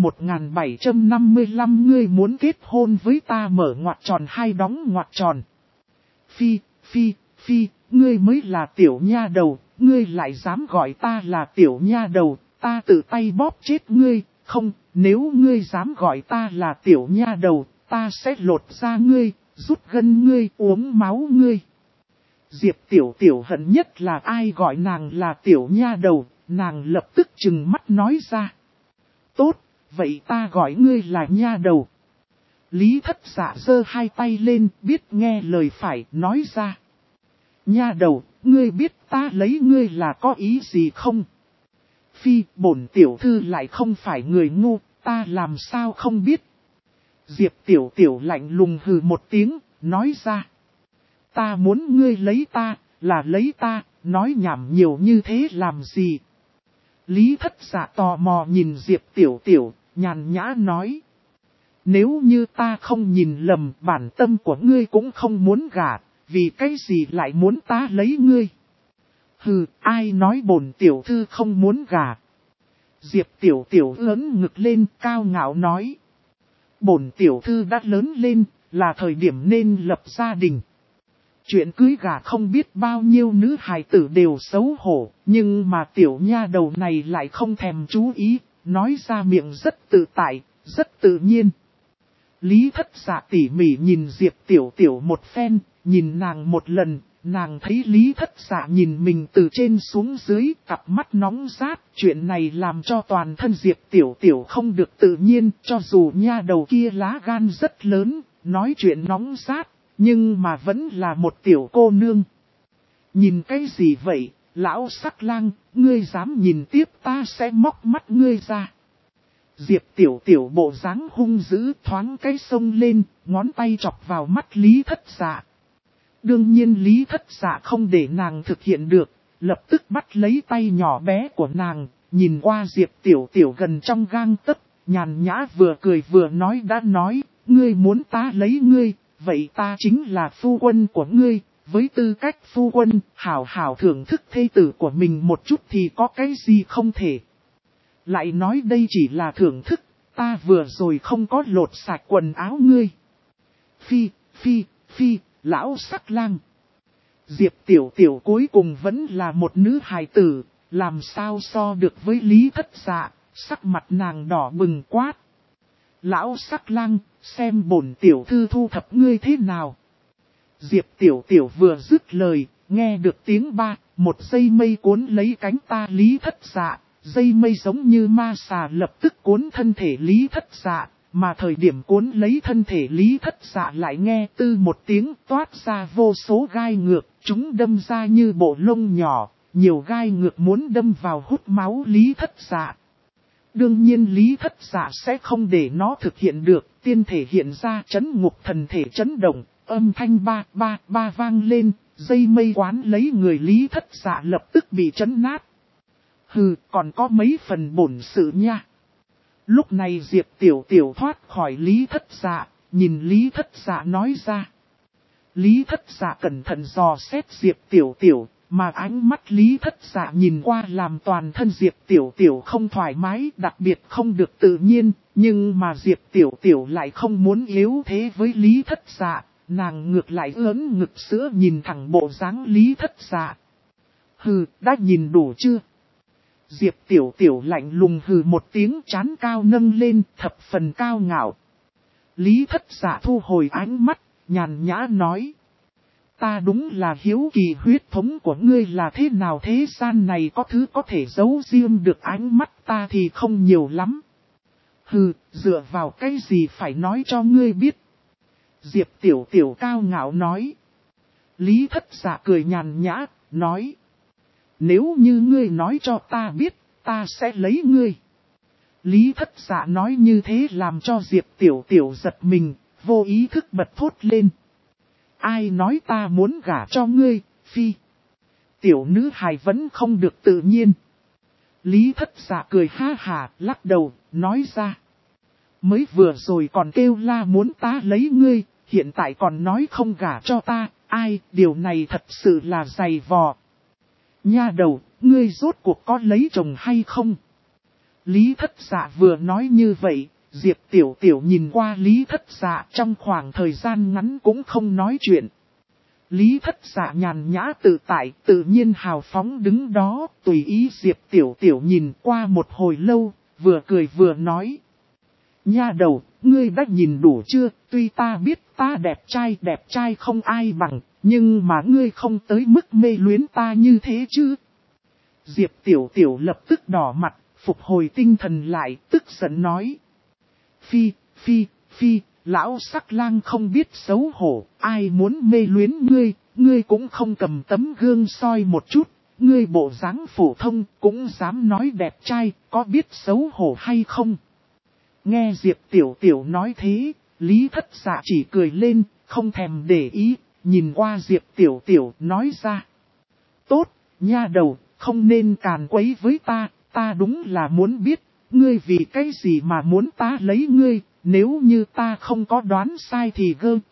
1755. Ngươi muốn kết hôn với ta mở ngoặc tròn hay đóng ngoặc tròn? Phi, ngươi mới là tiểu nha đầu, ngươi lại dám gọi ta là tiểu nha đầu, ta tự tay bóp chết ngươi, không, nếu ngươi dám gọi ta là tiểu nha đầu, ta sẽ lột da ngươi, rút gân ngươi, uống máu ngươi. Diệp tiểu tiểu hận nhất là ai gọi nàng là tiểu nha đầu, nàng lập tức trừng mắt nói ra. Tốt, vậy ta gọi ngươi là nha đầu. Lý Thất Dạ giơ hai tay lên, biết nghe lời phải, nói ra. Nha đầu, ngươi biết ta lấy ngươi là có ý gì không? Phi, bổn tiểu thư lại không phải người ngu, ta làm sao không biết. Diệp tiểu tiểu lạnh lùng hừ một tiếng, nói ra. Ta muốn ngươi lấy ta, là lấy ta, nói nhảm nhiều như thế làm gì? Lý Thất Dạ tò mò nhìn Diệp tiểu tiểu, nhàn nhã nói. Nếu như ta không nhìn lầm, bản tâm của ngươi cũng không muốn gả, vì cái gì lại muốn ta lấy ngươi? Hừ, ai nói bổn tiểu thư không muốn gả? Diệp tiểu tiểu ớn ngực lên, cao ngạo nói. Bổn tiểu thư đã lớn lên, là thời điểm nên lập gia đình. Chuyện cưới gả không biết bao nhiêu nữ hài tử đều xấu hổ, nhưng mà tiểu nha đầu này lại không thèm chú ý, nói ra miệng rất tự tại, rất tự nhiên. Lý Thất Dạ tỉ mỉ nhìn Diệp tiểu tiểu một phen, nhìn nàng một lần, nàng thấy Lý Thất Dạ nhìn mình từ trên xuống dưới, cặp mắt nóng rát, chuyện này làm cho toàn thân Diệp Tiểu Tiểu không được tự nhiên, cho dù nha đầu kia lá gan rất lớn, nói chuyện nóng rát, nhưng mà vẫn là một tiểu cô nương. Nhìn cái gì vậy, lão sắc lang, ngươi dám nhìn tiếp ta sẽ móc mắt ngươi ra. Diệp Tiểu Tiểu bộ dáng hung dữ thoáng cái sông lên, ngón tay chọc vào mắt Lý Thất Dạ. Đương nhiên Lý Thất Dạ không để nàng thực hiện được, lập tức bắt lấy tay nhỏ bé của nàng, nhìn qua Diệp Tiểu Tiểu gần trong gang tấc, nhàn nhã vừa cười vừa nói đã nói, ngươi muốn ta lấy ngươi, vậy ta chính là phu quân của ngươi, với tư cách phu quân, hảo hảo thưởng thức thê tử của mình một chút thì có cái gì không thể. Lại nói đây chỉ là thưởng thức, ta vừa rồi không có lột sạch quần áo ngươi. Phi, lão sắc lang. Diệp Tiểu Tiểu cuối cùng vẫn là một nữ hài tử, làm sao so được với Lý Thất Dạ, sắc mặt nàng đỏ bừng quát. Lão sắc lang, xem bổn tiểu thư thu thập ngươi thế nào. Diệp Tiểu Tiểu vừa dứt lời, nghe được tiếng ba, một dây mây cuốn lấy cánh ta Lý Thất Dạ, dây mây giống như ma xà lập tức cuốn thân thể Lý Thất Dạ, mà thời điểm cuốn lấy thân thể Lý Thất Dạ lại nghe tư một tiếng toát ra vô số gai ngược, chúng đâm ra như bộ lông nhỏ, nhiều gai ngược muốn đâm vào hút máu Lý Thất Dạ. Đương nhiên Lý Thất Dạ sẽ không để nó thực hiện được, tiên thể hiện ra chấn ngục thần thể chấn động, âm thanh ba vang lên, dây mây quán lấy người Lý Thất Dạ lập tức bị chấn nát. Hừ, còn có mấy phần bổn sự nha. Lúc này Diệp Tiểu Tiểu thoát khỏi Lý Thất Dạ, nhìn Lý Thất Dạ nói ra. Lý Thất Dạ cẩn thận dò xét Diệp Tiểu Tiểu, mà ánh mắt Lý Thất Dạ nhìn qua làm toàn thân Diệp Tiểu Tiểu không thoải mái, đặc biệt không được tự nhiên, nhưng mà Diệp Tiểu Tiểu lại không muốn yếu thế với Lý Thất Dạ, nàng ngược lại ớn ngực sữa nhìn thẳng bộ dáng Lý Thất Dạ. Hừ, đã nhìn đủ chưa? Diệp Tiểu Tiểu lạnh lùng hừ một tiếng chán cao nâng lên, thập phần cao ngạo. Lý Thất Dạ thu hồi ánh mắt, nhàn nhã nói. Ta đúng là hiếu kỳ huyết thống của ngươi là thế nào, thế gian này có thứ có thể giấu riêng được ánh mắt ta thì không nhiều lắm. Hừ, dựa vào cái gì phải nói cho ngươi biết. Diệp Tiểu Tiểu cao ngạo nói. Lý Thất Dạ cười nhàn nhã, nói. Nếu như ngươi nói cho ta biết, ta sẽ lấy ngươi. Lý Thất Dạ nói như thế làm cho Diệp Tiểu Tiểu giật mình, vô ý thức bật thốt lên. Ai nói ta muốn gả cho ngươi, phi. Tiểu nữ hài vẫn không được tự nhiên. Lý Thất Dạ cười ha hà, lắc đầu, nói ra. Mới vừa rồi còn kêu la muốn ta lấy ngươi, hiện tại còn nói không gả cho ta, ai, điều này thật sự là dày vò. Nha đầu, ngươi rốt cuộc có lấy chồng hay không? Lý Thất Dạ vừa nói như vậy, Diệp Tiểu Tiểu nhìn qua Lý Thất Dạ trong khoảng thời gian ngắn cũng không nói chuyện. Lý Thất Dạ nhàn nhã tự tại, tự nhiên hào phóng đứng đó, tùy ý Diệp Tiểu Tiểu nhìn qua một hồi lâu, vừa cười vừa nói. Nha đầu, ngươi đã nhìn đủ chưa, tuy ta biết ta đẹp trai không ai bằng, nhưng mà ngươi không tới mức mê luyến ta như thế chứ. Diệp Tiểu Tiểu lập tức đỏ mặt, phục hồi tinh thần lại, tức giận nói. Phi, lão sắc lang không biết xấu hổ, ai muốn mê luyến ngươi, ngươi cũng không cầm tấm gương soi một chút, ngươi bộ dáng phổ thông cũng dám nói đẹp trai, có biết xấu hổ hay không? Nghe Diệp Tiểu Tiểu nói thế, Lý Thất Dạ chỉ cười lên, không thèm để ý, nhìn qua Diệp Tiểu Tiểu nói ra. Tốt, nha đầu, không nên càn quấy với ta đúng là muốn biết, ngươi vì cái gì mà muốn ta lấy ngươi, nếu như ta không có đoán sai thì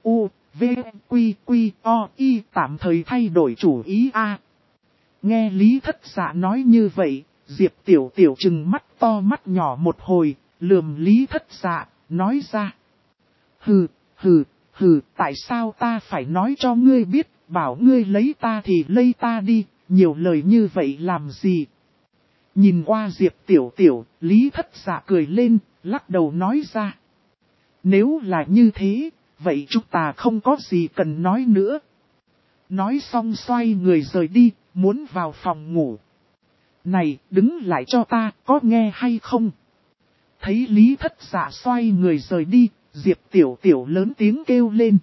Quy, tạm thời thay đổi chủ ý a. Nghe Lý Thất Dạ nói như vậy, Diệp Tiểu Tiểu trừng mắt to mắt nhỏ một hồi, lườm Lý Thất Dạ, nói ra. Hừ, tại sao ta phải nói cho ngươi biết, bảo ngươi lấy ta thì lấy ta đi, nhiều lời như vậy làm gì? Nhìn qua Diệp Tiểu Tiểu, Lý Thất Dạ cười lên, lắc đầu nói ra. Nếu là như thế, vậy chúng ta không có gì cần nói nữa. Nói xong xoay người rời đi, muốn vào phòng ngủ. Này, đứng lại cho ta, có nghe hay không? Thấy Lý Thất Dạ xoay người rời đi, Diệp Tiểu Tiểu lớn tiếng kêu lên.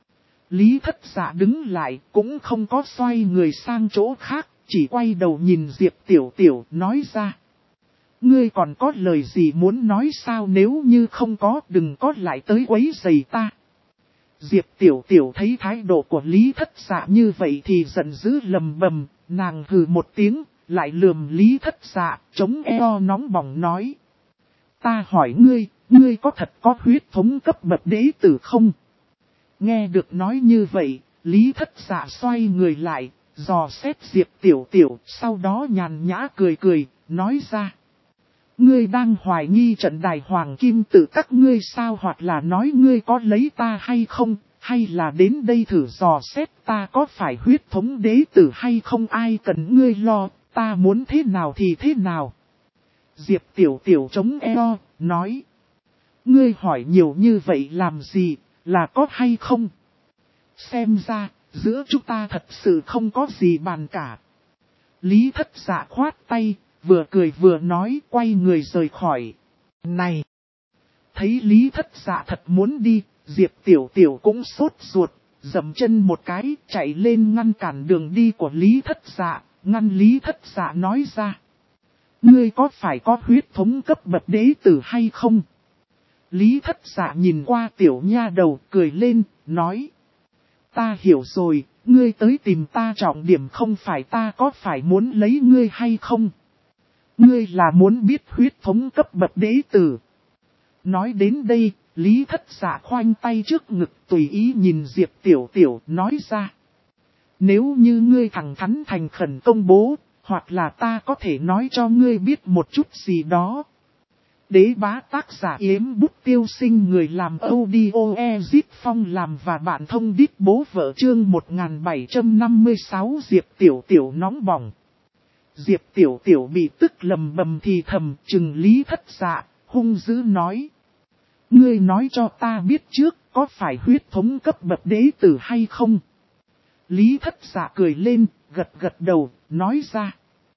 Lý Thất Dạ đứng lại, cũng không có xoay người sang chỗ khác, chỉ quay đầu nhìn Diệp Tiểu Tiểu nói ra. Ngươi còn có lời gì muốn nói sao, nếu như không có đừng có lại tới quấy rầy ta. Diệp Tiểu Tiểu thấy thái độ của Lý Thất Dạ như vậy thì giận dữ lầm bầm, nàng hừ một tiếng, lại lườm Lý Thất Dạ, chống eo nóng bỏng nói. Ta hỏi ngươi có thật có huyết thống cấp bậc đế tử không? Nghe được nói như vậy, Lý Thất Dạ xoay người lại, dò xét Diệp Tiểu Tiểu, sau đó nhàn nhã cười cười, nói ra. Ngươi đang hoài nghi trận đài hoàng kim tự các ngươi sao, hoặc là nói ngươi có lấy ta hay không, hay là đến đây thử dò xét ta có phải huyết thống đế tử hay không, ai cần ngươi lo, ta muốn thế nào thì thế nào. Diệp Tiểu Tiểu chống eo, nói. Ngươi hỏi nhiều như vậy làm gì, là có hay không? Xem ra, giữa chúng ta thật sự không có gì bàn cả. Lý Thất Dạ khoát tay, vừa cười vừa nói, quay người rời khỏi. Này! Thấy Lý Thất Dạ thật muốn đi, Diệp Tiểu Tiểu cũng sốt ruột, dậm chân một cái, chạy lên ngăn cản đường đi của Lý Thất Dạ, ngăn Lý Thất Dạ nói ra. Ngươi có phải có huyết thống cấp bậc đế tử hay không? Lý Thất Dạ nhìn qua tiểu nha đầu, cười lên, nói. Ta hiểu rồi, ngươi tới tìm ta trọng điểm không phải ta có phải muốn lấy ngươi hay không? Ngươi là muốn biết huyết thống cấp bậc đế tử. Nói đến đây, Lý Thất Dạ khoanh tay trước ngực tùy ý nhìn Diệp Tiểu Tiểu nói ra. Nếu như ngươi thẳng thắn thành khẩn công bố, hoặc là ta có thể nói cho ngươi biết một chút gì đó. Đế bá tác giả Yếm Bút Tiêu Sinh, người làm audio Ezip Phong làm và bạn thông đít bố vợ chương 1756 Diệp Tiểu Tiểu nóng bỏng. Diệp Tiểu Tiểu bị tức lầm bầm thì thầm, chừng Lý Thất Dạ, hung dữ nói. Ngươi nói cho ta biết trước, có phải huyết thống cấp bậc đế tử hay không? Lý Thất Dạ cười lên, gật gật đầu, nói ra.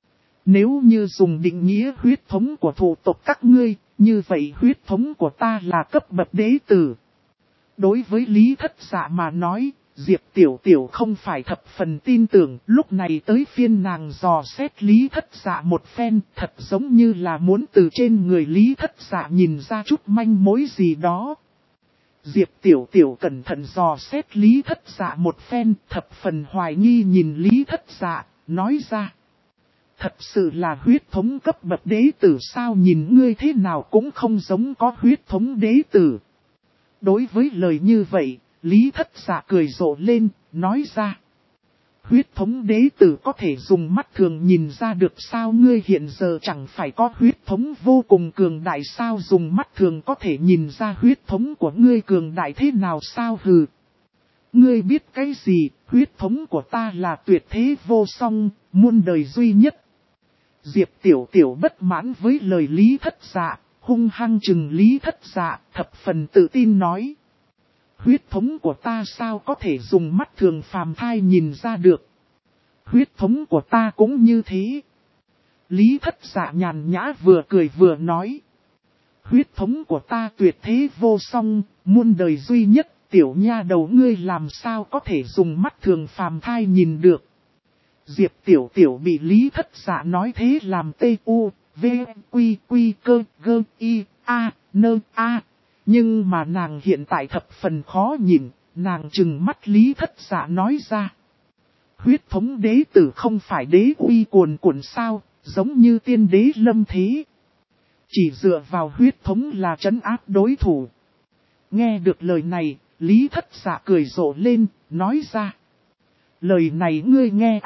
Nếu như dùng định nghĩa huyết thống của thủ tộc các ngươi, như vậy huyết thống của ta là cấp bậc đế tử. Đối với Lý Thất Dạ mà nói, Diệp Tiểu Tiểu không phải thập phần tin tưởng, lúc này tới phiên nàng dò xét Lý Thất Dạ một phen, thật giống như là muốn từ trên người Lý Thất Dạ nhìn ra chút manh mối gì đó. Diệp Tiểu Tiểu cẩn thận dò xét Lý Thất Dạ một phen, thập phần hoài nghi nhìn Lý Thất Dạ, nói ra. Thật sự là huyết thống cấp bậc đế tử sao, nhìn ngươi thế nào cũng không giống có huyết thống đế tử. Đối với lời như vậy, Lý Thất Dạ cười rộ lên, nói ra. Huyết thống đế tử có thể dùng mắt thường nhìn ra được sao, ngươi hiện giờ chẳng phải có huyết thống vô cùng cường đại sao, dùng mắt thường có thể nhìn ra huyết thống của ngươi cường đại thế nào sao, hừ. Ngươi biết cái gì, huyết thống của ta là tuyệt thế vô song, muôn đời duy nhất. Diệp Tiểu Tiểu bất mãn với lời Lý Thất Dạ, hung hăng chừng Lý Thất Dạ, thập phần tự tin nói. Huyết thống của ta sao có thể dùng mắt thường phàm thai nhìn ra được. Huyết thống của ta cũng như thế. Lý Thất Dạ nhàn nhã vừa cười vừa nói. Huyết thống của ta tuyệt thế vô song, muôn đời duy nhất, tiểu nha đầu ngươi làm sao có thể dùng mắt thường phàm thai nhìn được. Diệp Tiểu Tiểu bị Lý Thất Dạ nói thế làm tê u, v, quy, quy, cơ, gơ, y, a, nơ, a. Nhưng mà nàng hiện tại thập phần khó nhìn, nàng trừng mắt Lý Thất Dạ nói ra. Huyết thống đế tử không phải đế uy cuồn cuộn sao, giống như tiên đế lâm thế. Chỉ dựa vào huyết thống là trấn áp đối thủ. Nghe được lời này, Lý Thất Dạ cười rộ lên, nói ra. Lời này ngươi nghe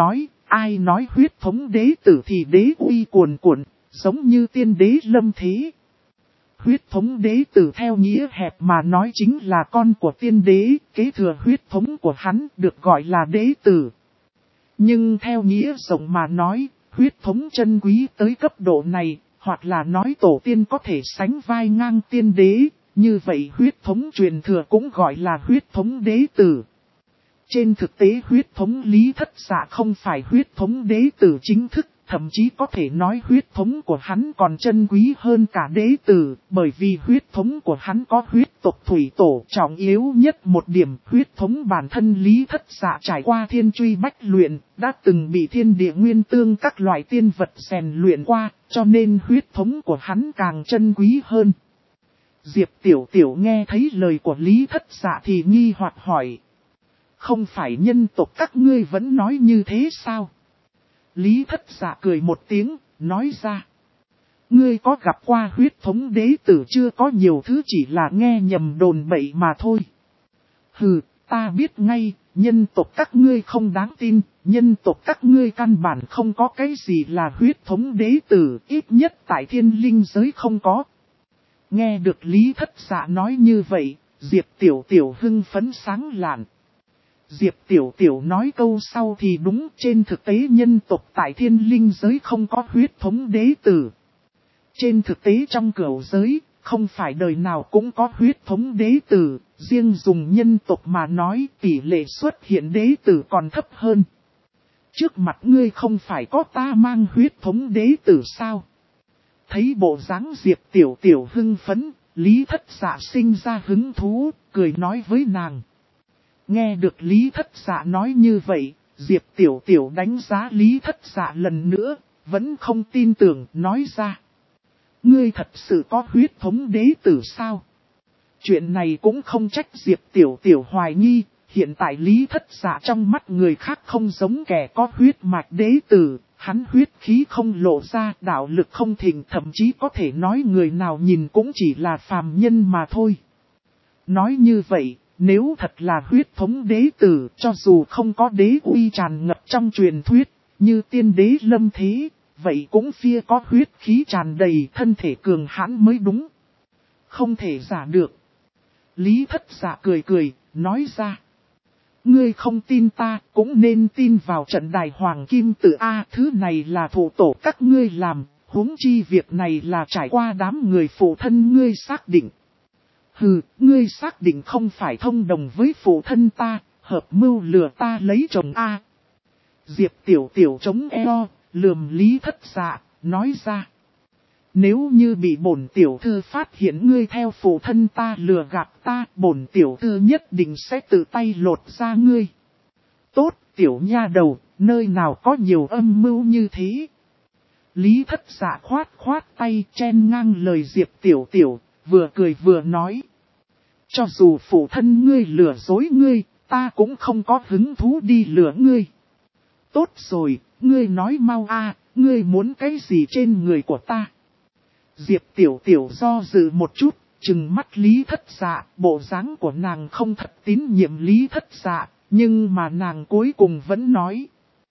ai nói huyết thống đế tử thì đế uy cuồn cuộn, giống như tiên đế lâm thế. Huyết thống đế tử theo nghĩa hẹp mà nói chính là con của tiên đế, kế thừa huyết thống của hắn được gọi là đế tử. Nhưng theo nghĩa rộng mà nói, huyết thống chân quý tới cấp độ này, hoặc là nói tổ tiên có thể sánh vai ngang tiên đế, như vậy huyết thống truyền thừa cũng gọi là huyết thống đế tử. Trên thực tế huyết thống Lý Thất Dạ không phải huyết thống đế tử chính thức, thậm chí có thể nói huyết thống của hắn còn chân quý hơn cả đế tử, bởi vì huyết thống của hắn có huyết tộc thủy tổ. Trọng yếu nhất một điểm, huyết thống bản thân Lý Thất Dạ trải qua thiên truy bách luyện, đã từng bị thiên địa nguyên tương các loại tiên vật rèn luyện qua, cho nên huyết thống của hắn càng chân quý hơn. Diệp Tiểu Tiểu nghe thấy lời của Lý Thất Dạ thì nghi hoặc hỏi. Không phải nhân tộc các ngươi vẫn nói như thế sao? Lý Thất Dạ cười một tiếng, nói ra. Ngươi có gặp qua huyết thống đế tử chưa? Có nhiều thứ chỉ là nghe nhầm đồn bậy mà thôi. Hừ, ta biết ngay, nhân tộc các ngươi không đáng tin, nhân tộc các ngươi căn bản không có cái gì là huyết thống đế tử, ít nhất tại thiên linh giới không có. Nghe được Lý Thất Dạ nói như vậy, Diệp Tiểu Tiểu hưng phấn sáng lạn. Diệp Tiểu Tiểu nói câu sau thì đúng, trên thực tế nhân tộc tại thiên linh giới không có huyết thống đế tử. Trên thực tế trong cửu giới, không phải đời nào cũng có huyết thống đế tử, riêng dùng nhân tộc mà nói tỷ lệ xuất hiện đế tử còn thấp hơn. Trước mặt ngươi không phải có ta mang huyết thống đế tử sao? Thấy bộ dáng Diệp Tiểu Tiểu hưng phấn, Lý Thất Dạ sinh ra hứng thú, cười nói với nàng. Nghe được Lý Thất Dạ nói như vậy, Diệp Tiểu Tiểu đánh giá Lý Thất Dạ lần nữa, vẫn không tin tưởng, nói ra. Ngươi thật sự có huyết thống đế tử sao? Chuyện này cũng không trách Diệp Tiểu Tiểu hoài nghi, hiện tại Lý Thất Dạ trong mắt người khác không giống kẻ có huyết mạch đế tử, hắn huyết khí không lộ ra, đạo lực không thịnh, thậm chí có thể nói người nào nhìn cũng chỉ là phàm nhân mà thôi. Nói như vậy, nếu thật là huyết thống đế tử, cho dù không có đế uy tràn ngập trong truyền thuyết, như tiên đế lâm thế, vậy cũng phía có huyết khí tràn đầy, thân thể cường hãn mới đúng. Không thể giả được. Lý Thất Dạ cười cười, nói ra. Ngươi không tin ta, cũng nên tin vào trận đài hoàng kim tự A. Thứ này là thủ tổ các ngươi làm, huống chi việc này là trải qua đám người phụ thân ngươi xác định. Hừ, ngươi xác định không phải thông đồng với phụ thân ta, hợp mưu lừa ta lấy chồng A. Diệp Tiểu Tiểu chống eo, lườm Lý Thất Dạ, nói ra. Nếu như bị bổn tiểu thư phát hiện ngươi theo phụ thân ta lừa gạt ta, bổn tiểu thư nhất định sẽ tự tay lột ra ngươi. Tốt, tiểu nha đầu, nơi nào có nhiều âm mưu như thế. Lý Thất Dạ khoát tay chen ngang lời Diệp Tiểu Tiểu, vừa cười vừa nói. Cho dù phụ thân ngươi lừa dối ngươi, ta cũng không có hứng thú đi lừa ngươi. Tốt rồi, ngươi nói mau a, ngươi muốn cái gì trên người của ta? Diệp Tiểu Tiểu do dự một chút, trừng mắt Lý Thất Dạ, bộ dáng của nàng không thật tín nhiệm Lý Thất Dạ, nhưng mà nàng cuối cùng vẫn nói.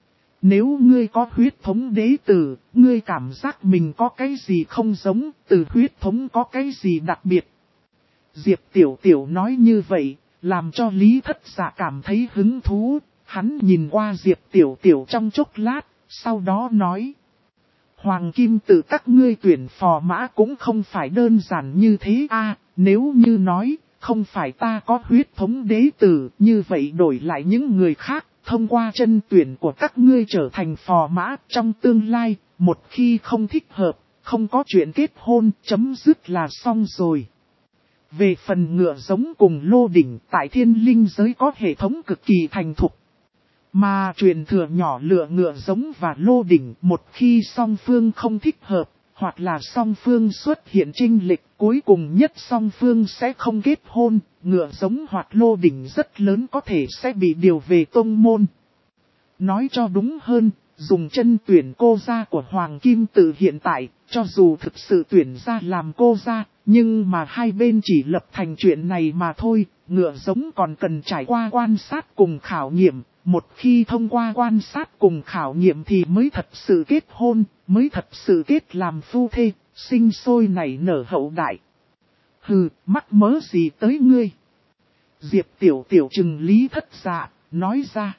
Nếu ngươi có huyết thống đế tử, ngươi cảm giác mình có cái gì không giống, từ huyết thống có cái gì đặc biệt. Diệp Tiểu Tiểu nói như vậy, làm cho Lý Thất Dạ cảm thấy hứng thú, hắn nhìn qua Diệp Tiểu Tiểu trong chốc lát, sau đó nói. Hoàng kim tự các ngươi tuyển phò mã cũng không phải đơn giản như thế a. Nếu như nói, không phải ta có huyết thống đế tử, như vậy đổi lại những người khác, thông qua chân tuyển của các ngươi trở thành phò mã trong tương lai, một khi không thích hợp, không có chuyện kết hôn, chấm dứt là xong rồi. Về phần ngựa giống cùng lô đỉnh tại thiên linh giới có hệ thống cực kỳ thành thục. Mà truyền thừa nhỏ lựa ngựa giống và lô đỉnh một khi song phương không thích hợp, hoặc là song phương xuất hiện chênh lệch, cuối cùng nhất song phương sẽ không kết hôn, ngựa giống hoặc lô đỉnh rất lớn có thể sẽ bị điều về tông môn. Nói cho đúng hơn, dùng chân tuyển cô gia của Hoàng Kim Tự hiện tại, cho dù thực sự tuyển ra làm cô gia, nhưng mà hai bên chỉ lập thành chuyện này mà thôi, ngựa giống còn cần trải qua quan sát cùng khảo nghiệm. Một khi thông qua quan sát cùng khảo nghiệm thì mới thật sự kết hôn, mới thật sự kết làm phu thê, sinh sôi nảy nở hậu đại. Hừ, mắc mớ gì tới ngươi? Diệp Tiểu Tiểu trừng Lý Thất Dạ, nói ra.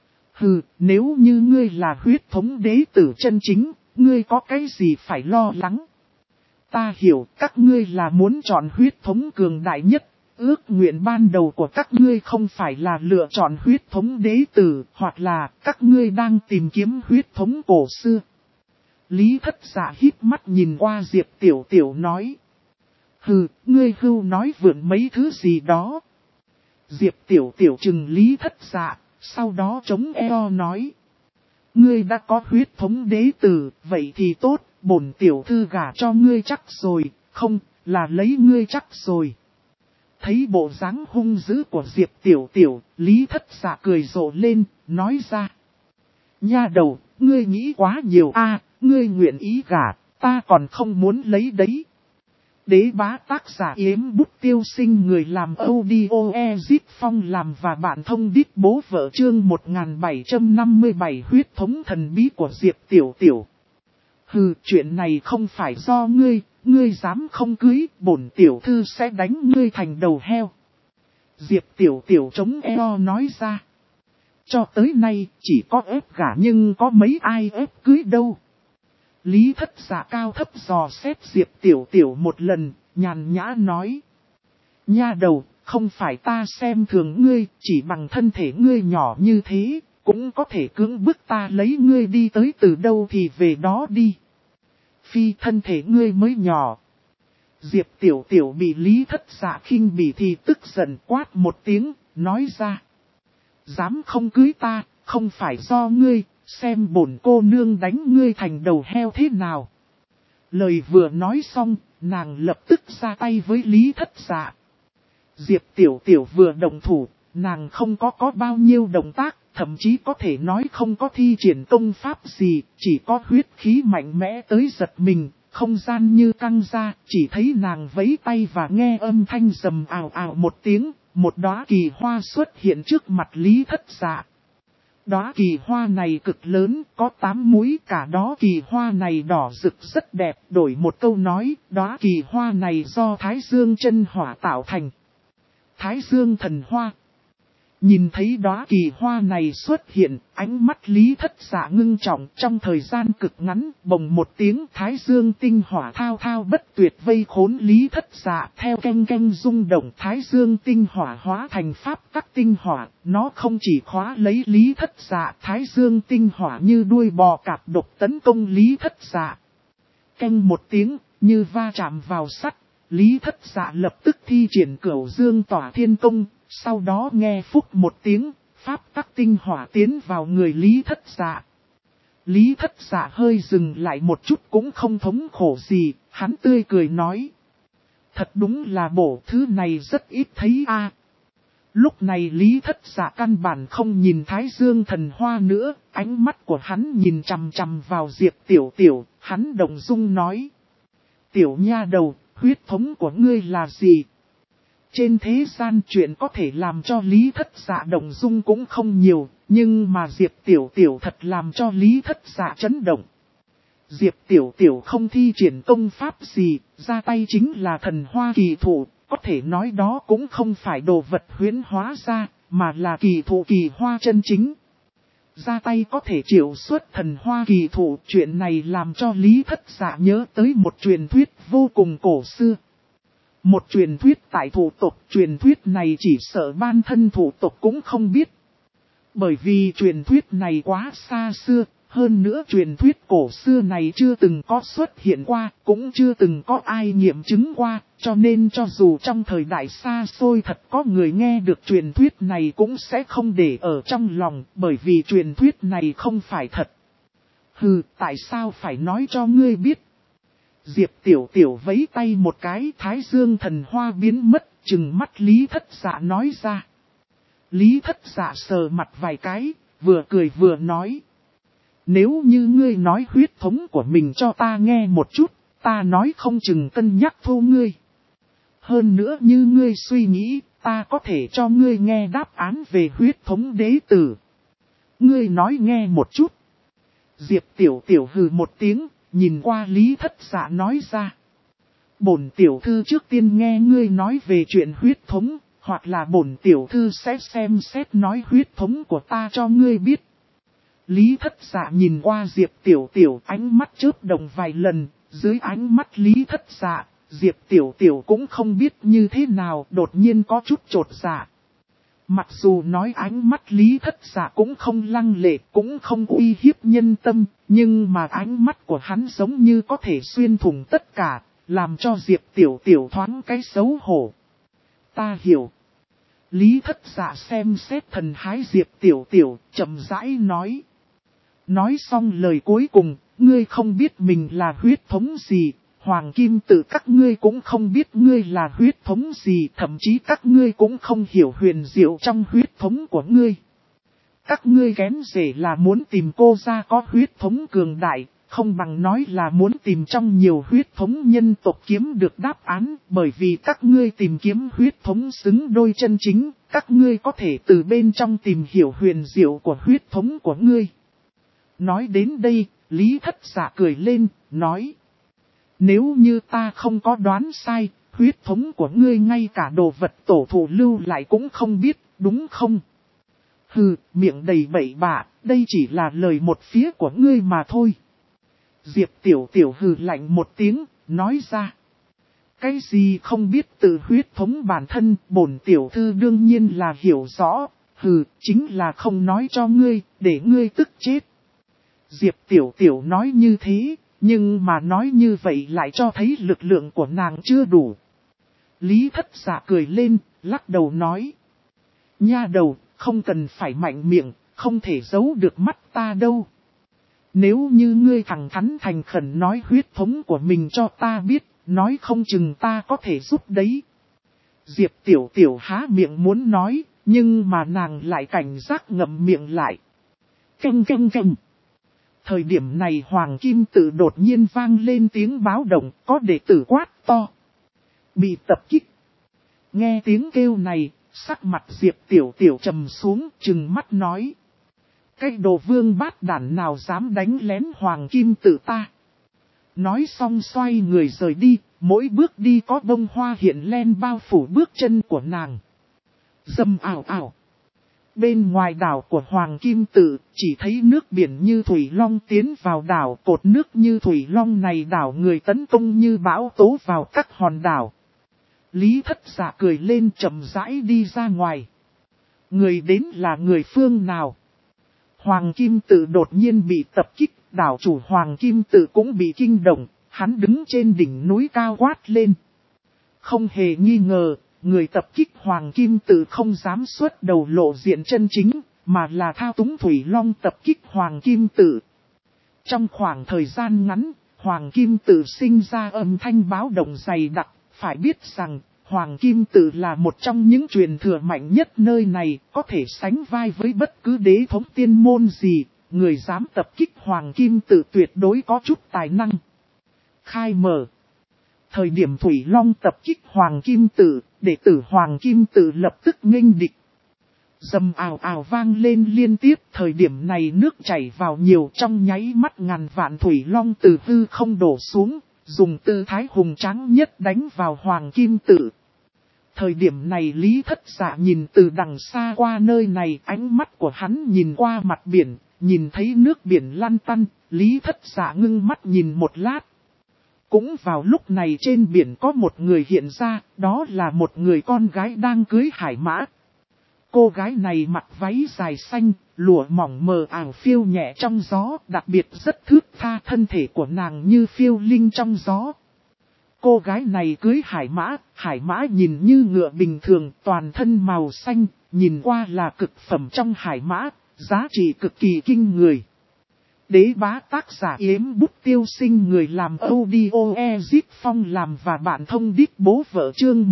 Hừ, nếu như ngươi là huyết thống đế tử chân chính, ngươi có cái gì phải lo lắng? Ta hiểu các ngươi là muốn chọn huyết thống cường đại nhất, Ước nguyện ban đầu của các ngươi không phải là lựa chọn huyết thống đế tử, hoặc là các ngươi đang tìm kiếm huyết thống cổ xưa. Lý Thất Dạ híp mắt nhìn qua Diệp Tiểu Tiểu nói. Hừ, ngươi hưu nói vượn mấy thứ gì đó. Diệp Tiểu Tiểu trừng Lý Thất Dạ, sau đó chống eo nói. Ngươi đã có huyết thống đế tử, vậy thì tốt, bổn tiểu thư gả cho ngươi chắc rồi, không, là lấy ngươi chắc rồi. Thấy bộ dáng hung dữ của Diệp Tiểu Tiểu, Lý Thất Dạ cười rộ lên, nói ra. Nha đầu, ngươi nghĩ quá nhiều a, ngươi nguyện ý gả, ta còn không muốn lấy đấy. Đế bá tác giả Yếm Bút Tiêu Sinh, người làm audio Ezip Phong làm và bạn thông đít bố vợ chương 1757 huyết thống thần bí của Diệp Tiểu Tiểu. Hừ, chuyện này không phải do ngươi dám không cưới, bổn tiểu thư sẽ đánh ngươi thành đầu heo. Diệp Tiểu Tiểu chống eo nói ra. Cho tới nay, chỉ có ép gả nhưng có mấy ai ép cưới đâu. Lý Thất Dạ cao thấp dò xét Diệp Tiểu Tiểu một lần, nhàn nhã nói. Nha đầu, không phải ta xem thường ngươi, chỉ bằng thân thể ngươi nhỏ như thế, cũng có thể cưỡng bức ta lấy ngươi đi tới từ đâu thì về đó đi. Phi thân thể ngươi mới nhỏ. Diệp Tiểu Tiểu bị Lý Thất Dạ khinh bỉ thì tức giận quát một tiếng, nói ra. Dám không cưới ta, không phải do ngươi, xem bổn cô nương đánh ngươi thành đầu heo thế nào. Lời vừa nói xong, nàng lập tức ra tay với Lý Thất Dạ. Diệp Tiểu Tiểu vừa động thủ, nàng không có bao nhiêu động tác, thậm chí có thể nói không có thi triển công pháp gì, chỉ có huyết khí mạnh mẽ tới giật mình, không gian như căng ra, chỉ thấy nàng vẫy tay và nghe âm thanh rầm ào ào một tiếng, một đóa kỳ hoa xuất hiện trước mặt Lý Thất Dạ. Đóa kỳ hoa này cực lớn, có 8 múi, cả đó kỳ hoa này đỏ rực rất đẹp, đổi một câu nói, đóa kỳ hoa này do Thái Dương chân hỏa tạo thành. Thái Dương thần hoa. Nhìn thấy đóa kỳ hoa này xuất hiện, ánh mắt Lý Thất Dạ ngưng trọng, trong thời gian cực ngắn, bồng một tiếng Thái Dương tinh hỏa thao thao bất tuyệt vây khốn Lý Thất Dạ, theo canh canh rung động Thái Dương tinh hỏa hóa thành pháp các tinh hỏa, nó không chỉ khóa lấy Lý Thất Dạ, Thái Dương tinh hỏa như đuôi bò cạp độc tấn công Lý Thất Dạ. Canh một tiếng, như va chạm vào sắt, Lý Thất Dạ lập tức thi triển Cửu Dương Tỏa Thiên Công. Sau đó nghe phúc một tiếng, pháp tắc tinh hỏa tiến vào người Lý Thất Dạ. Lý Thất Dạ hơi dừng lại một chút cũng không thống khổ gì, hắn tươi cười nói. Thật đúng là bổ, thứ này rất ít thấy a. Lúc này Lý Thất Dạ căn bản không nhìn Thái Dương thần hoa nữa, ánh mắt của hắn nhìn chằm chằm vào Diệp Tiểu Tiểu, hắn động dung nói. Tiểu nha đầu, huyết thống của ngươi là gì? Trên thế gian chuyện có thể làm cho Lý Thất Dạ động dung cũng không nhiều, nhưng mà Diệp Tiểu Tiểu thật làm cho Lý Thất Dạ chấn động. Diệp Tiểu Tiểu không thi triển công pháp gì, ra tay chính là thần hoa kỳ thụ, có thể nói đó cũng không phải đồ vật huyễn hóa ra, mà là kỳ thụ kỳ hoa chân chính. Ra tay có thể triệu xuất thần hoa kỳ thụ, chuyện này làm cho Lý Thất Dạ nhớ tới một truyền thuyết vô cùng cổ xưa. Một truyền thuyết tại thủ tộc, truyền thuyết này chỉ sợ ban thân thủ tộc cũng không biết. Bởi vì truyền thuyết này quá xa xưa, hơn nữa truyền thuyết cổ xưa này chưa từng có xuất hiện qua, cũng chưa từng có ai nghiệm chứng qua, cho nên cho dù trong thời đại xa xôi thật có người nghe được truyền thuyết này cũng sẽ không để ở trong lòng, bởi vì truyền thuyết này không phải thật. Hừ, tại sao phải nói cho ngươi biết? Diệp Tiểu Tiểu vẫy tay một cái, Thái Dương thần hoa biến mất, chừng mắt Lý Thất Dạ nói ra. Lý Thất Dạ sờ mặt vài cái, vừa cười vừa nói. Nếu như ngươi nói huyết thống của mình cho ta nghe một chút, ta nói không chừng cân nhắc thu ngươi. Hơn nữa như ngươi suy nghĩ, ta có thể cho ngươi nghe đáp án về huyết thống đế tử. Ngươi nói nghe một chút. Diệp Tiểu Tiểu hừ một tiếng. Nhìn qua Lý Thất Dạ nói ra. Bổn tiểu thư trước tiên nghe ngươi nói về chuyện huyết thống, hoặc là bổn tiểu thư sẽ xem xét nói huyết thống của ta cho ngươi biết. Lý Thất Dạ nhìn qua Diệp Tiểu Tiểu, ánh mắt chớp động vài lần, dưới ánh mắt Lý Thất Dạ, Diệp Tiểu Tiểu cũng không biết như thế nào, đột nhiên có chút chột dạ. Mặc dù nói ánh mắt Lý Thất Dạ cũng không lăng lệ, cũng không uy hiếp nhân tâm, nhưng mà ánh mắt của hắn giống như có thể xuyên thủng tất cả, làm cho Diệp Tiểu Tiểu thoáng cái xấu hổ. Ta hiểu. Lý Thất Dạ xem xét thần hái Diệp Tiểu Tiểu, chậm rãi nói. Nói xong lời cuối cùng, ngươi không biết mình là huyết thống gì, Hoàng Kim Tự các ngươi cũng không biết ngươi là huyết thống gì, thậm chí các ngươi cũng không hiểu huyền diệu trong huyết thống của ngươi. Các ngươi kén rể là muốn tìm cô ra có huyết thống cường đại, không bằng nói là muốn tìm trong nhiều huyết thống nhân tộc kiếm được đáp án, bởi vì các ngươi tìm kiếm huyết thống xứng đôi chân chính, các ngươi có thể từ bên trong tìm hiểu huyền diệu của huyết thống của ngươi. Nói đến đây, Lý Thất Dạ cười lên, nói. Nếu như ta không có đoán sai, huyết thống của ngươi ngay cả đồ vật tổ thụ lưu lại cũng không biết, đúng không? Hừ, miệng đầy bậy bạ, đây chỉ là lời một phía của ngươi mà thôi. Diệp Tiểu Tiểu hừ lạnh một tiếng, nói ra. Cái gì không biết từ huyết thống bản thân, bổn tiểu thư đương nhiên là hiểu rõ, hừ, chính là không nói cho ngươi, để ngươi tức chết. Diệp Tiểu Tiểu nói như thế, nhưng mà nói như vậy lại cho thấy lực lượng của nàng chưa đủ. Lý Thất Dạ cười lên, lắc đầu nói. Nha đầu, không cần phải mạnh miệng, không thể giấu được mắt ta đâu. Nếu như ngươi thẳng thắn thành khẩn nói huyết thống của mình cho ta biết, nói không chừng ta có thể giúp đấy. Diệp Tiểu Tiểu há miệng muốn nói, nhưng mà nàng lại cảnh giác ngậm miệng lại. Canh canh canh. Thời điểm này Hoàng Kim Tự đột nhiên vang lên tiếng báo động, có đệ tử quát to. Bị tập kích. Nghe tiếng kêu này, sắc mặt Diệp Tiểu Tiểu trầm xuống, trừng mắt nói. Cái đồ vương bát đản nào dám đánh lén Hoàng Kim Tự ta. Nói xong xoay người rời đi, mỗi bước đi có bông hoa hiện lên bao phủ bước chân của nàng. Dầm ảo ảo. Bên ngoài đảo của Hoàng Kim Tự, chỉ thấy nước biển như thủy long tiến vào đảo, cột nước như thủy long này đảo người tấn công như bão tố vào các hòn đảo. Lý Thất Dạ cười lên chậm rãi đi ra ngoài. Người đến là người phương nào? Hoàng Kim Tự đột nhiên bị tập kích, đảo chủ Hoàng Kim Tự cũng bị kinh động, hắn đứng trên đỉnh núi cao quát lên. Không hề nghi ngờ. Người tập kích Hoàng Kim Tự không dám xuất đầu lộ diện chân chính, mà là thao túng Thủy Long tập kích Hoàng Kim Tự. Trong khoảng thời gian ngắn, Hoàng Kim Tự sinh ra âm thanh báo động dày đặc, phải biết rằng, Hoàng Kim Tự là một trong những truyền thừa mạnh nhất nơi này, có thể sánh vai với bất cứ đế thống tiên môn gì, người dám tập kích Hoàng Kim Tự tuyệt đối có chút tài năng. Khai mở. Thời điểm Thủy Long tập kích Hoàng Kim Tự, đệ tử Hoàng Kim Tự lập tức nghênh địch. Dầm ào ào vang lên liên tiếp, thời điểm này nước chảy vào nhiều trong nháy mắt ngàn vạn Thủy Long từ hư không đổ xuống, dùng tư thái hùng tráng nhất đánh vào Hoàng Kim Tự. Thời điểm này Lý Thất Dạ nhìn từ đằng xa qua nơi này, ánh mắt của hắn nhìn qua mặt biển, nhìn thấy nước biển lăn tăn, Lý Thất Dạ ngưng mắt nhìn một lát. Cũng vào lúc này trên biển có một người hiện ra, đó là một người con gái đang cưới hải mã. Cô gái này mặc váy dài xanh, lụa mỏng mờ ảo phiêu nhẹ trong gió, đặc biệt rất thướt tha, thân thể của nàng như phiêu linh trong gió. Cô gái này cưới hải mã nhìn như ngựa bình thường, toàn thân màu xanh, nhìn qua là cực phẩm trong hải mã, giá trị cực kỳ kinh người. Đế bá tác giả Yếm Bút Tiêu Sinh, người làm audio Ezip Phong làm và bạn thông điệp bố vợ chương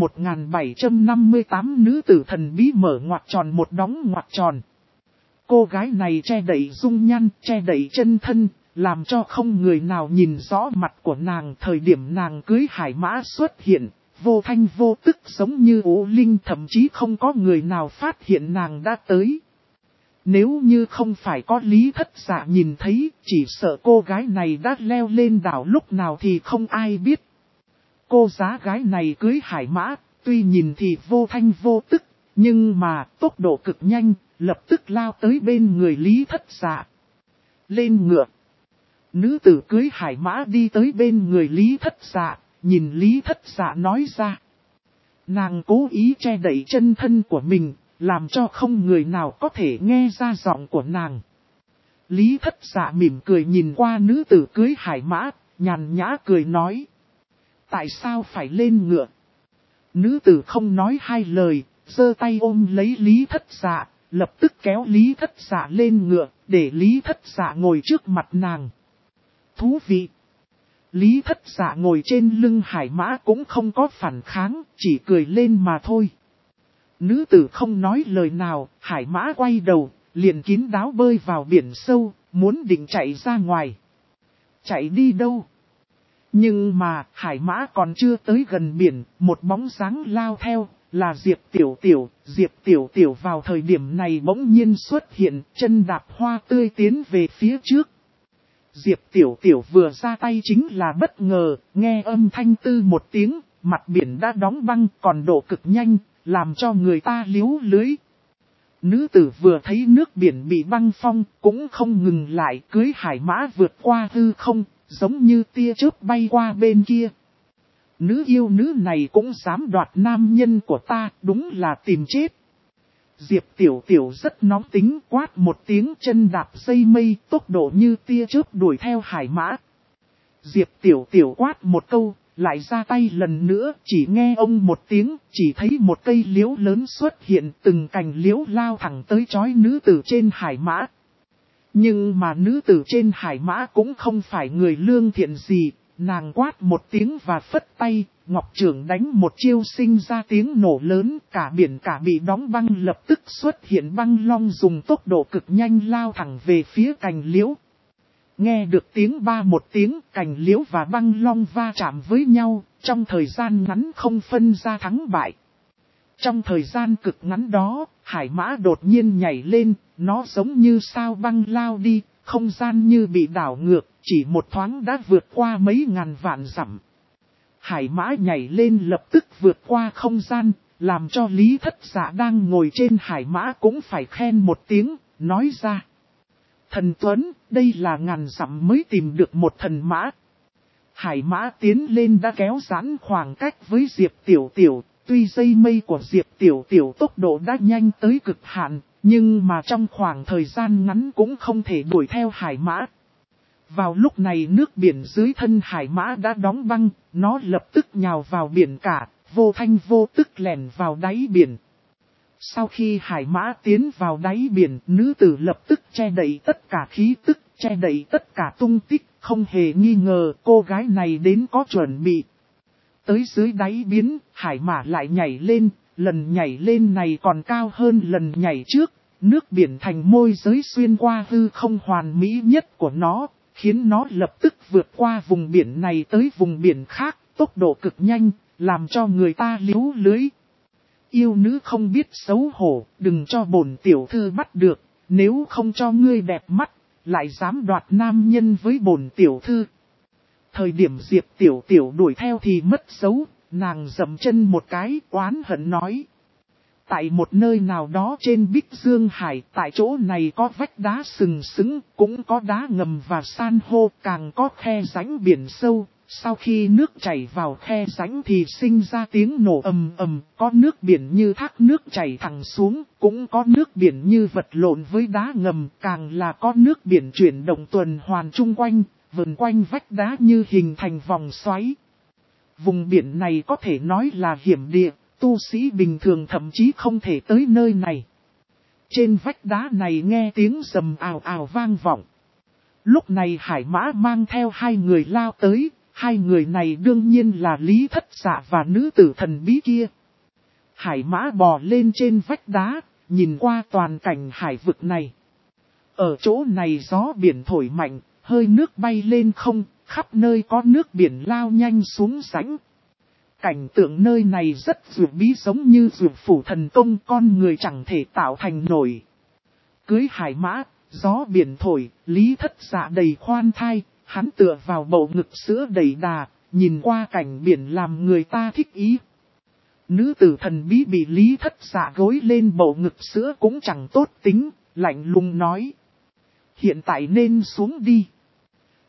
1758 nữ tử thần bí mở ngoặc tròn một đóng ngoặc tròn. Cô gái này che đậy dung nhan, che đậy chân thân, làm cho không người nào nhìn rõ mặt của nàng. Thời điểm nàng cưới hải mã xuất hiện, vô thanh vô tức giống như ố linh, thậm chí không có người nào phát hiện nàng đã tới. Nếu như không phải có Lý Thất Dạ nhìn thấy, chỉ sợ cô gái này đã leo lên đảo lúc nào thì không ai biết. Cô giá gái này cưới hải mã, tuy nhìn thì vô thanh vô tức, nhưng mà tốc độ cực nhanh, lập tức lao tới bên người Lý Thất Dạ. Lên ngựa. Nữ tử cưới hải mã đi tới bên người Lý Thất Dạ, nhìn Lý Thất Dạ nói ra. Nàng cố ý che đậy chân thân của mình, làm cho không người nào có thể nghe ra giọng của nàng. Lý Thất Dạ mỉm cười nhìn qua nữ tử cưới hải mã, nhàn nhã cười nói. Tại sao phải lên ngựa? Nữ tử không nói hai lời, giơ tay ôm lấy Lý Thất Dạ, lập tức kéo Lý Thất Dạ lên ngựa, để Lý Thất Dạ ngồi trước mặt nàng. Thú vị! Lý Thất Dạ ngồi trên lưng hải mã cũng không có phản kháng, chỉ cười lên mà thôi. Nữ tử không nói lời nào, hải mã quay đầu, liền kín đáo bơi vào biển sâu, muốn định chạy ra ngoài. Chạy đi đâu? Nhưng mà, hải mã còn chưa tới gần biển, một bóng dáng lao theo, là Diệp Tiểu Tiểu. Diệp Tiểu Tiểu vào thời điểm này bỗng nhiên xuất hiện, chân đạp hoa tươi tiến về phía trước. Diệp Tiểu Tiểu vừa ra tay chính là bất ngờ, nghe âm thanh tư một tiếng, mặt biển đã đóng băng còn độ cực nhanh, làm cho người ta liếu lưới. Nữ tử vừa thấy nước biển bị băng phong, cũng không ngừng lại, cưới hải mã vượt qua hư không, giống như tia chớp bay qua bên kia. Nữ yêu nữ này cũng dám đoạt nam nhân của ta, đúng là tìm chết. Diệp Tiểu Tiểu rất nóng tính, quát một tiếng, chân đạp dây mây, tốc độ như tia chớp đuổi theo hải mã. Diệp Tiểu Tiểu quát một câu, lại ra tay lần nữa, chỉ nghe ông một tiếng, chỉ thấy một cây liễu lớn xuất hiện, từng cành liễu lao thẳng tới chói nữ tử trên hải mã. Nhưng mà nữ tử trên hải mã cũng không phải người lương thiện gì, nàng quát một tiếng và phất tay, ngọc trưởng đánh một chiêu sinh ra tiếng nổ lớn, cả biển cả bị đóng băng, lập tức xuất hiện băng long dùng tốc độ cực nhanh lao thẳng về phía cành liễu. Nghe được tiếng ba một tiếng, cành liễu và băng long va chạm với nhau, trong thời gian ngắn không phân ra thắng bại. Trong thời gian cực ngắn đó, hải mã đột nhiên nhảy lên, nó giống như sao băng lao đi, không gian như bị đảo ngược, chỉ một thoáng đã vượt qua mấy ngàn vạn dặm. Hải mã nhảy lên lập tức vượt qua không gian, làm cho Lý Thất Dạ đang ngồi trên hải mã cũng phải khen một tiếng, nói ra. Thần Tuấn, đây là ngàn dặm mới tìm được một thần mã. Hải mã tiến lên đã kéo giãn khoảng cách với Diệp Tiểu Tiểu, tuy dây mây của Diệp Tiểu Tiểu tốc độ đã nhanh tới cực hạn, nhưng mà trong khoảng thời gian ngắn cũng không thể đuổi theo hải mã. Vào lúc này nước biển dưới thân hải mã đã đóng băng, nó lập tức nhào vào biển cả, vô thanh vô tức lẻn vào đáy biển. Sau khi hải mã tiến vào đáy biển, nữ tử lập tức che đậy tất cả khí tức, che đậy tất cả tung tích, không hề nghi ngờ cô gái này đến có chuẩn bị. Tới dưới đáy biển, hải mã lại nhảy lên, lần nhảy lên này còn cao hơn lần nhảy trước, nước biển thành môi giới xuyên qua hư không hoàn mỹ nhất của nó, khiến nó lập tức vượt qua vùng biển này tới vùng biển khác, tốc độ cực nhanh, làm cho người ta liếu lưới. Yêu nữ không biết xấu hổ, đừng cho bổn tiểu thư bắt được, nếu không cho ngươi đẹp mắt, lại dám đoạt nam nhân với bổn tiểu thư. Thời điểm Diệp Tiểu Tiểu đuổi theo thì mất dấu, nàng dậm chân một cái, oán hận nói. Tại một nơi nào đó trên Bích Dương Hải, tại chỗ này có vách đá sừng sững, cũng có đá ngầm và san hô, càng có khe rãnh biển sâu. Sau khi nước chảy vào khe rãnh thì sinh ra tiếng nổ ầm ầm, có nước biển như thác nước chảy thẳng xuống, cũng có nước biển như vật lộn với đá ngầm, càng là có nước biển chuyển động tuần hoàn chung quanh, vần quanh vách đá như hình thành vòng xoáy. Vùng biển này có thể nói là hiểm địa, tu sĩ bình thường thậm chí không thể tới nơi này. Trên vách đá này nghe tiếng rầm ào ào vang vọng. Lúc này hải mã mang theo hai người lao tới. Hai người này đương nhiên là Lý Thất Dạ và nữ tử thần bí kia. Hải mã bò lên trên vách đá, nhìn qua toàn cảnh hải vực này. Ở chỗ này gió biển thổi mạnh, hơi nước bay lên không, khắp nơi có nước biển lao nhanh xuống rãnh. Cảnh tượng nơi này rất dược bí, giống như dược phủ thần công, con người chẳng thể tạo thành nổi. Cưới hải mã, gió biển thổi, Lý Thất Dạ đầy khoan thai. Hắn tựa vào bầu ngực sữa đầy đà, nhìn qua cảnh biển làm người ta thích ý. Nữ tử thần bí bị Lý Thất Dạ gối lên bầu ngực sữa cũng chẳng tốt tính, lạnh lùng nói. Hiện tại nên xuống đi.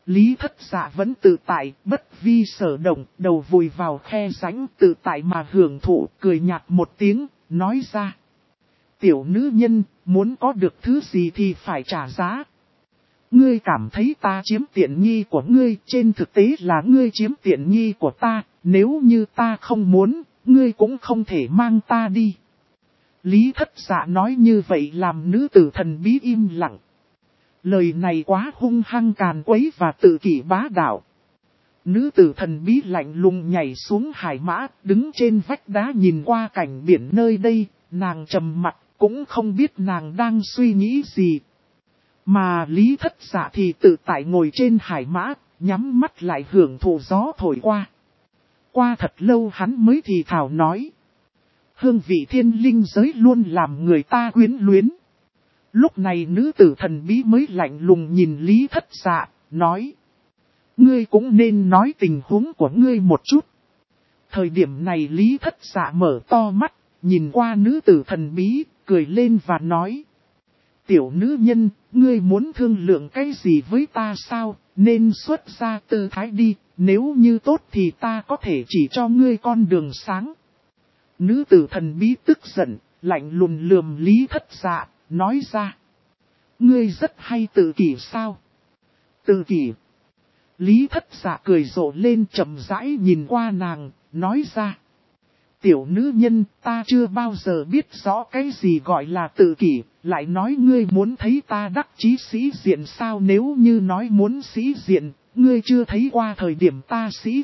Lý Thất Dạ vẫn tự tại, bất vi sở động, đầu vùi vào khe rãnh tự tại mà hưởng thụ, cười nhạt một tiếng, nói ra. Tiểu nữ nhân, muốn có được thứ gì thì phải trả giá. Ngươi cảm thấy ta chiếm tiện nghi của ngươi, trên thực tế là ngươi chiếm tiện nghi của ta, nếu như ta không muốn, ngươi cũng không thể mang ta đi. Lý Thất Dạ nói như vậy làm nữ tử thần bí im lặng. Lời này quá hung hăng càn quấy và tự kỷ bá đạo. Nữ tử thần bí lạnh lùng nhảy xuống hải mã, đứng trên vách đá nhìn qua cảnh biển nơi đây, nàng trầm mặt, cũng không biết nàng đang suy nghĩ gì. Mà Lý Thất Dạ thì tự tại ngồi trên hải mã, nhắm mắt lại hưởng thụ gió thổi qua. Qua thật lâu hắn mới thì thào nói. Hương vị thiên linh giới luôn làm người ta quyến luyến. Lúc này nữ tử thần bí mới lạnh lùng nhìn Lý Thất Dạ, nói. Ngươi cũng nên nói tình huống của ngươi một chút. Thời điểm này Lý Thất Dạ mở to mắt, nhìn qua nữ tử thần bí, cười lên và nói. Tiểu nữ nhân, ngươi muốn thương lượng cái gì với ta sao, nên xuất ra tư thái đi, nếu như tốt thì ta có thể chỉ cho ngươi con đường sáng. Nữ tử thần bí tức giận, lạnh lùng lườm Lý Thất Dạ, nói ra. Ngươi rất hay tự kỷ sao? Tự kỷ. Lý Thất Dạ cười rộ lên chậm rãi nhìn qua nàng, nói ra. Tiểu nữ nhân, ta chưa bao giờ biết rõ cái gì gọi là tự kỷ, lại nói ngươi muốn thấy ta đắc chí sĩ diện sao, nếu như nói muốn sĩ diện, ngươi chưa thấy qua thời điểm ta sĩ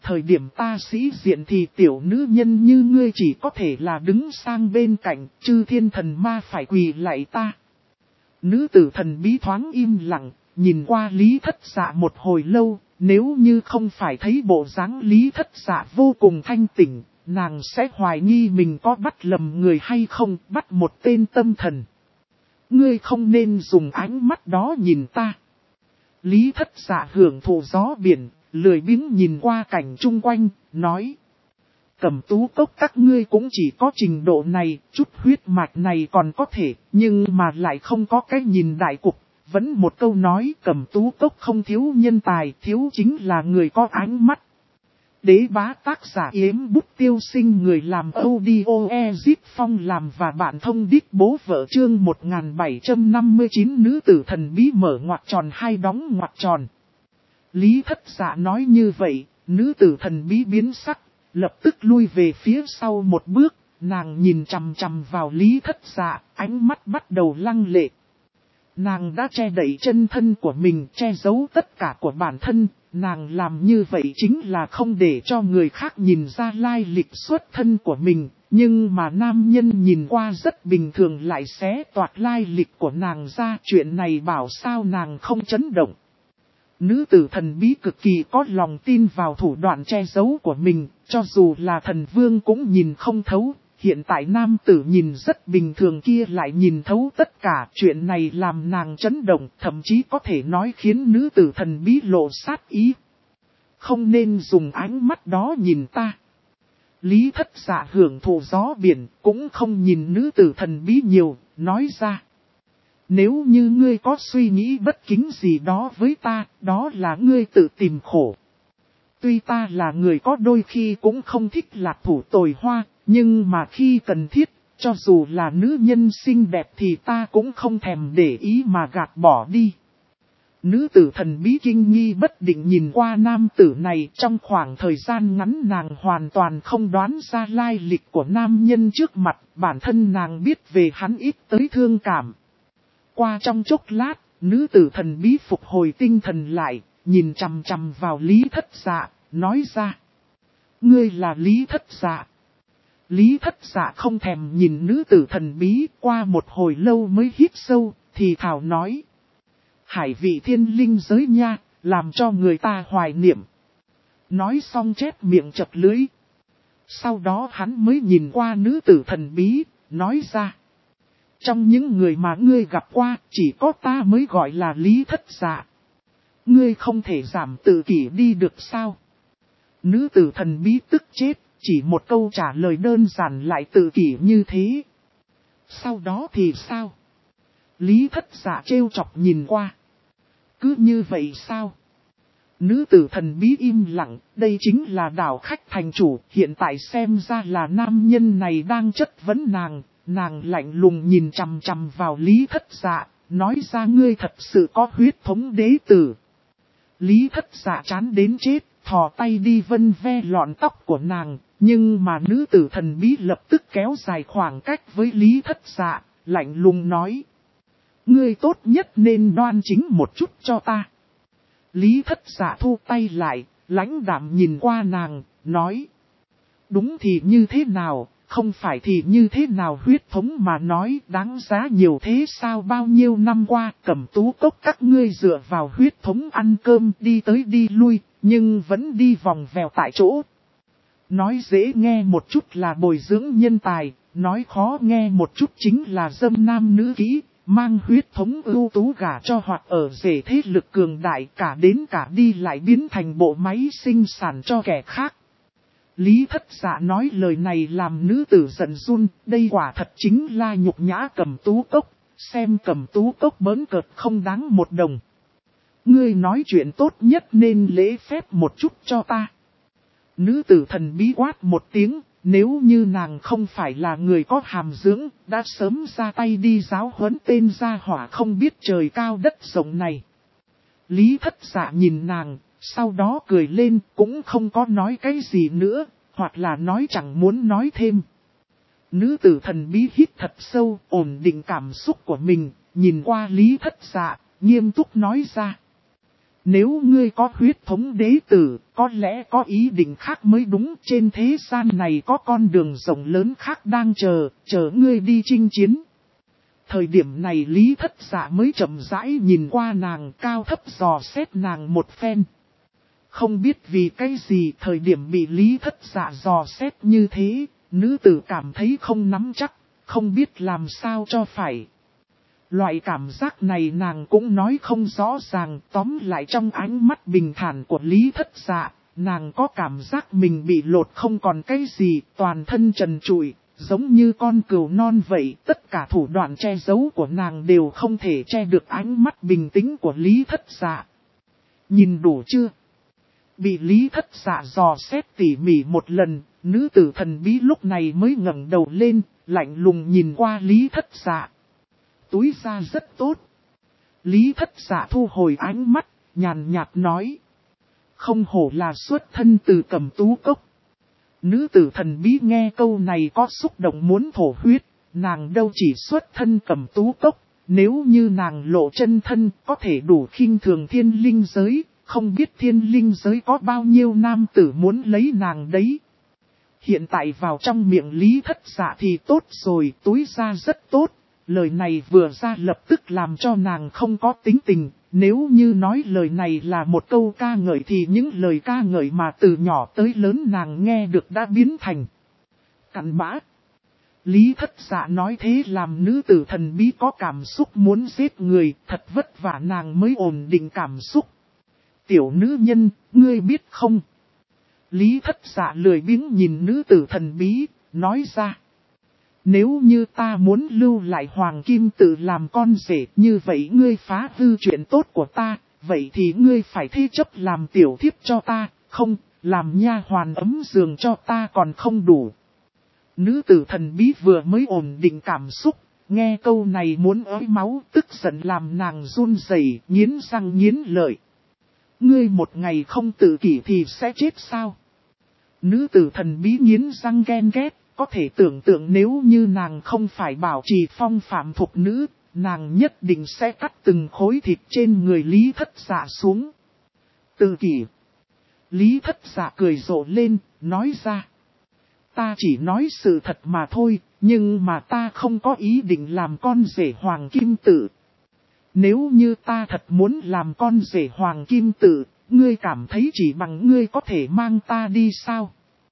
diện thì tiểu nữ nhân như ngươi chỉ có thể là đứng sang bên cạnh, chư thiên thần ma phải quỳ lạy ta. Nữ tử thần bí thoáng im lặng, nhìn qua Lý Thất Dạ một hồi lâu, nếu như không phải thấy bộ dáng Lý Thất Dạ vô cùng thanh tỉnh, nàng sẽ hoài nghi mình có bắt lầm người hay không, bắt một tên tâm thần. Ngươi không nên dùng ánh mắt đó nhìn ta. Lý Thất Dạ hưởng thụ gió biển, lười biếng nhìn qua cảnh chung quanh, nói. Cẩm tú cốc các ngươi cũng chỉ có trình độ này, chút huyết mạch này còn có thể, nhưng mà lại không có cái nhìn đại cục. Vẫn một câu nói Cẩm tú cốc không thiếu nhân tài, thiếu chính là người có ánh mắt. Đế bá tác giả Yếm Bút Tiêu Sinh, người làm audio Ezip Phong làm và bạn thông đít bố vợ chương 1759 nữ tử thần bí mở ngoặc tròn hai đóng ngoặc tròn. Lý Thất Dạ nói như vậy, nữ tử thần bí biến sắc, lập tức lui về phía sau một bước, nàng nhìn chằm chằm vào Lý Thất Dạ, ánh mắt bắt đầu lăng lệ. Nàng đã che đậy chân thân của mình, che giấu tất cả của bản thân, nàng làm như vậy chính là không để cho người khác nhìn ra lai lịch xuất thân của mình, nhưng mà nam nhân nhìn qua rất bình thường lại xé toạc lai lịch của nàng ra, chuyện này bảo sao nàng không chấn động. Nữ tử thần bí cực kỳ có lòng tin vào thủ đoạn che giấu của mình, cho dù là thần vương cũng nhìn không thấu. Hiện tại nam tử nhìn rất bình thường kia lại nhìn thấu tất cả, chuyện này làm nàng chấn động, thậm chí có thể nói khiến nữ tử thần bí lộ sát ý. Không nên dùng ánh mắt đó nhìn ta. Lý Thất Dạ hưởng thụ gió biển, cũng không nhìn nữ tử thần bí nhiều, nói ra. Nếu như ngươi có suy nghĩ bất kính gì đó với ta, đó là ngươi tự tìm khổ. Tuy ta là người có đôi khi cũng không thích lạc thủ tồi hoa, nhưng mà khi cần thiết, cho dù là nữ nhân xinh đẹp thì ta cũng không thèm để ý mà gạt bỏ đi. Nữ tử thần bí kinh nghi bất định nhìn qua nam tử này, trong khoảng thời gian ngắn nàng hoàn toàn không đoán ra lai lịch của nam nhân trước mặt, bản thân nàng biết về hắn ít tới thương cảm. Qua trong chốc lát, nữ tử thần bí phục hồi tinh thần lại, nhìn chằm chằm vào Lý Thất Dạ, nói ra. Ngươi là Lý Thất Dạ. Lý Thất Dạ không thèm nhìn nữ tử thần bí, qua một hồi lâu mới hít sâu, thì thảo nói. Hải vị thiên linh giới nha, làm cho người ta hoài niệm. Nói xong chép miệng chập lưỡi. Sau đó hắn mới nhìn qua nữ tử thần bí, nói ra. Trong những người mà ngươi gặp qua, chỉ có ta mới gọi là Lý Thất Dạ. Ngươi không thể giảm tự kỷ đi được sao? Nữ tử thần bí tức chết, chỉ một câu trả lời đơn giản lại tự kỷ như thế. Sau đó thì sao? Lý Thất Dạ trêu chọc nhìn qua. Cứ như vậy sao? Nữ tử thần bí im lặng, đây chính là đảo khách thành chủ, hiện tại xem ra là nam nhân này đang chất vấn nàng, nàng lạnh lùng nhìn chằm chằm vào Lý Thất Dạ, nói ra ngươi thật sự có huyết thống đế tử. Lý Thất Dạ chán đến chết, thò tay đi vân ve lọn tóc của nàng, nhưng mà nữ tử thần bí lập tức kéo dài khoảng cách với Lý Thất Dạ, lạnh lùng nói. Ngươi tốt nhất nên đoan chính một chút cho ta. Lý Thất Dạ thu tay lại, lãnh đạm nhìn qua nàng, nói. Đúng thì như thế nào, không phải thì như thế nào, huyết thống mà nói đáng giá nhiều thế sao, bao nhiêu năm qua Cẩm Tú Cốc các ngươi dựa vào huyết thống ăn cơm đi tới đi lui, nhưng vẫn đi vòng vèo tại chỗ. Nói dễ nghe một chút là bồi dưỡng nhân tài, nói khó nghe một chút chính là dâm nam nữ kỹ. Mang huyết thống ưu tú gả cho hoặc ở rể thế lực cường đại, cả đến cả đi lại biến thành bộ máy sinh sản cho kẻ khác. Lý Thất Dạ nói lời này làm nữ tử giận run, đây quả thật chính là nhục nhã Cẩm Tú Cốc, xem Cẩm Tú Cốc bỡn cợt không đáng một đồng. Ngươi nói chuyện tốt nhất nên lễ phép một chút cho ta. Nữ tử thần bí quát một tiếng. Nếu như nàng không phải là người có hàm dưỡng, đã sớm ra tay đi giáo huấn tên gia hỏa không biết trời cao đất rộng này. Lý Thất Dạ nhìn nàng, sau đó cười lên, cũng không có nói cái gì nữa, hoặc là nói chẳng muốn nói thêm. Nữ tử thần bí hít thật sâu, ổn định cảm xúc của mình, nhìn qua Lý Thất Dạ, nghiêm túc nói ra. Nếu ngươi có huyết thống đế tử, có lẽ có ý định khác mới đúng, trên thế gian này có con đường rộng lớn khác đang chờ ngươi đi chinh chiến. Thời điểm này Lý Thất Dạ mới chậm rãi nhìn qua nàng, cao thấp dò xét nàng một phen. Không biết vì cái gì thời điểm bị Lý Thất Dạ dò xét như thế, nữ tử cảm thấy không nắm chắc, không biết làm sao cho phải. Loại cảm giác này nàng cũng nói không rõ ràng, tóm lại trong ánh mắt bình thản của Lý Thất Dạ, nàng có cảm giác mình bị lột không còn cái gì, toàn thân trần trụi, giống như con cừu non vậy, tất cả thủ đoạn che giấu của nàng đều không thể che được ánh mắt bình tĩnh của Lý Thất Dạ. Nhìn đủ chưa? Bị Lý Thất Dạ dò xét tỉ mỉ một lần, nữ tử thần bí lúc này mới ngẩng đầu lên, lạnh lùng nhìn qua Lý Thất Dạ. Túi ra rất tốt. Lý Thất Dạ thu hồi ánh mắt, nhàn nhạt nói. Không hổ là xuất thân từ Cẩm Tú Cốc. Nữ tử thần bí nghe câu này có xúc động muốn thổ huyết, nàng đâu chỉ xuất thân Cẩm Tú Cốc, nếu như nàng lộ chân thân có thể đủ khinh thường thiên linh giới, không biết thiên linh giới có bao nhiêu nam tử muốn lấy nàng đấy. Hiện tại vào trong miệng Lý Thất Dạ thì tốt rồi, túi ra rất tốt. Lời này vừa ra lập tức làm cho nàng không có tính tình, nếu như nói lời này là một câu ca ngợi thì những lời ca ngợi mà từ nhỏ tới lớn nàng nghe được đã biến thành cặn bã. Lý Thất Dạ nói thế làm nữ tử thần bí có cảm xúc muốn giết người, thật vất vả nàng mới ổn định cảm xúc. Tiểu nữ nhân, ngươi biết không? Lý Thất Dạ lười biếng nhìn nữ tử thần bí, nói ra. Nếu như ta muốn lưu lại Hoàng Kim Tự làm con rể, như vậy ngươi phá hư chuyện tốt của ta, vậy thì ngươi phải thế chấp làm tiểu thiếp cho ta, không, làm nha hoàn ấm giường cho ta còn không đủ. Nữ tử thần bí vừa mới ổn định cảm xúc, nghe câu này muốn ói máu, tức giận làm nàng run rẩy, nghiến răng nghiến lợi. Ngươi một ngày không tự kỷ thì sẽ chết sao? Nữ tử thần bí nghiến răng ghen ghét. Có thể tưởng tượng nếu như nàng không phải bảo trì phong phạm thục nữ, nàng nhất định sẽ cắt từng khối thịt trên người Lý Thất Dạ xuống. Tự kỷ. Lý Thất Dạ cười rộ lên, nói ra. Ta chỉ nói sự thật mà thôi, nhưng mà ta không có ý định làm con rể Hoàng Kim Tự. Nếu như ta thật muốn làm con rể Hoàng Kim Tự, ngươi cảm thấy chỉ bằng ngươi có thể mang ta đi sao?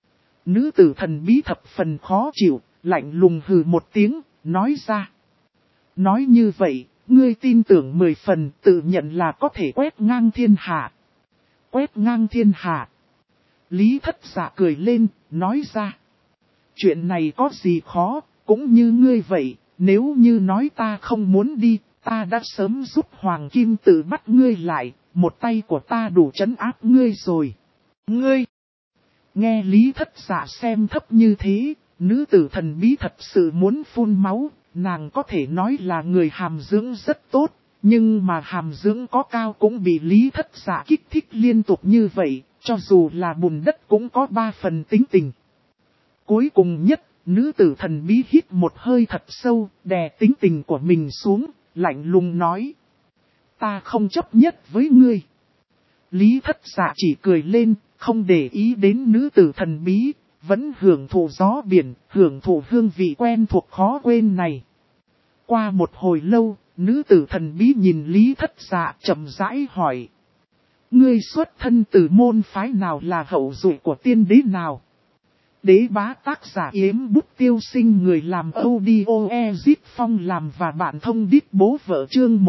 Nữ tử thần bí thập phần khó chịu, lạnh lùng hừ một tiếng, nói ra. Nói như vậy, ngươi tin tưởng 10 phần tự nhận là có thể quét ngang thiên hạ. Quét ngang thiên hạ. Lý Thất Dạ cười lên, nói ra. Chuyện này có gì khó, cũng như ngươi vậy, nếu như nói ta không muốn đi, ta đã sớm giúp Hoàng Kim Tự bắt ngươi lại, một tay của ta đủ trấn áp ngươi rồi. Ngươi! Nghe Lý Thất Dạ xem thấp như thế, nữ tử thần bí thật sự muốn phun máu, nàng có thể nói là người hàm dưỡng rất tốt, nhưng mà hàm dưỡng có cao cũng bị Lý Thất Dạ kích thích liên tục như vậy, cho dù là bùn đất cũng có 3 phần tính tình. Cuối cùng nhất, nữ tử thần bí hít một hơi thật sâu, đè tính tình của mình xuống, lạnh lùng nói. Ta không chấp nhất với ngươi. Lý Thất Dạ chỉ cười lên, không để ý đến nữ tử thần bí, vẫn hưởng thụ gió biển, hưởng thụ hương vị quen thuộc khó quên này. Qua một hồi lâu, nữ tử thần bí nhìn Lý Thất Dạ chậm rãi hỏi. Ngươi xuất thân từ môn phái nào, là hậu duệ của tiên đế nào? Đế bá tác giả Yếm Bút Tiêu Sinh, người làm audio Ezit Phong làm và bạn thông đít bố vợ, chương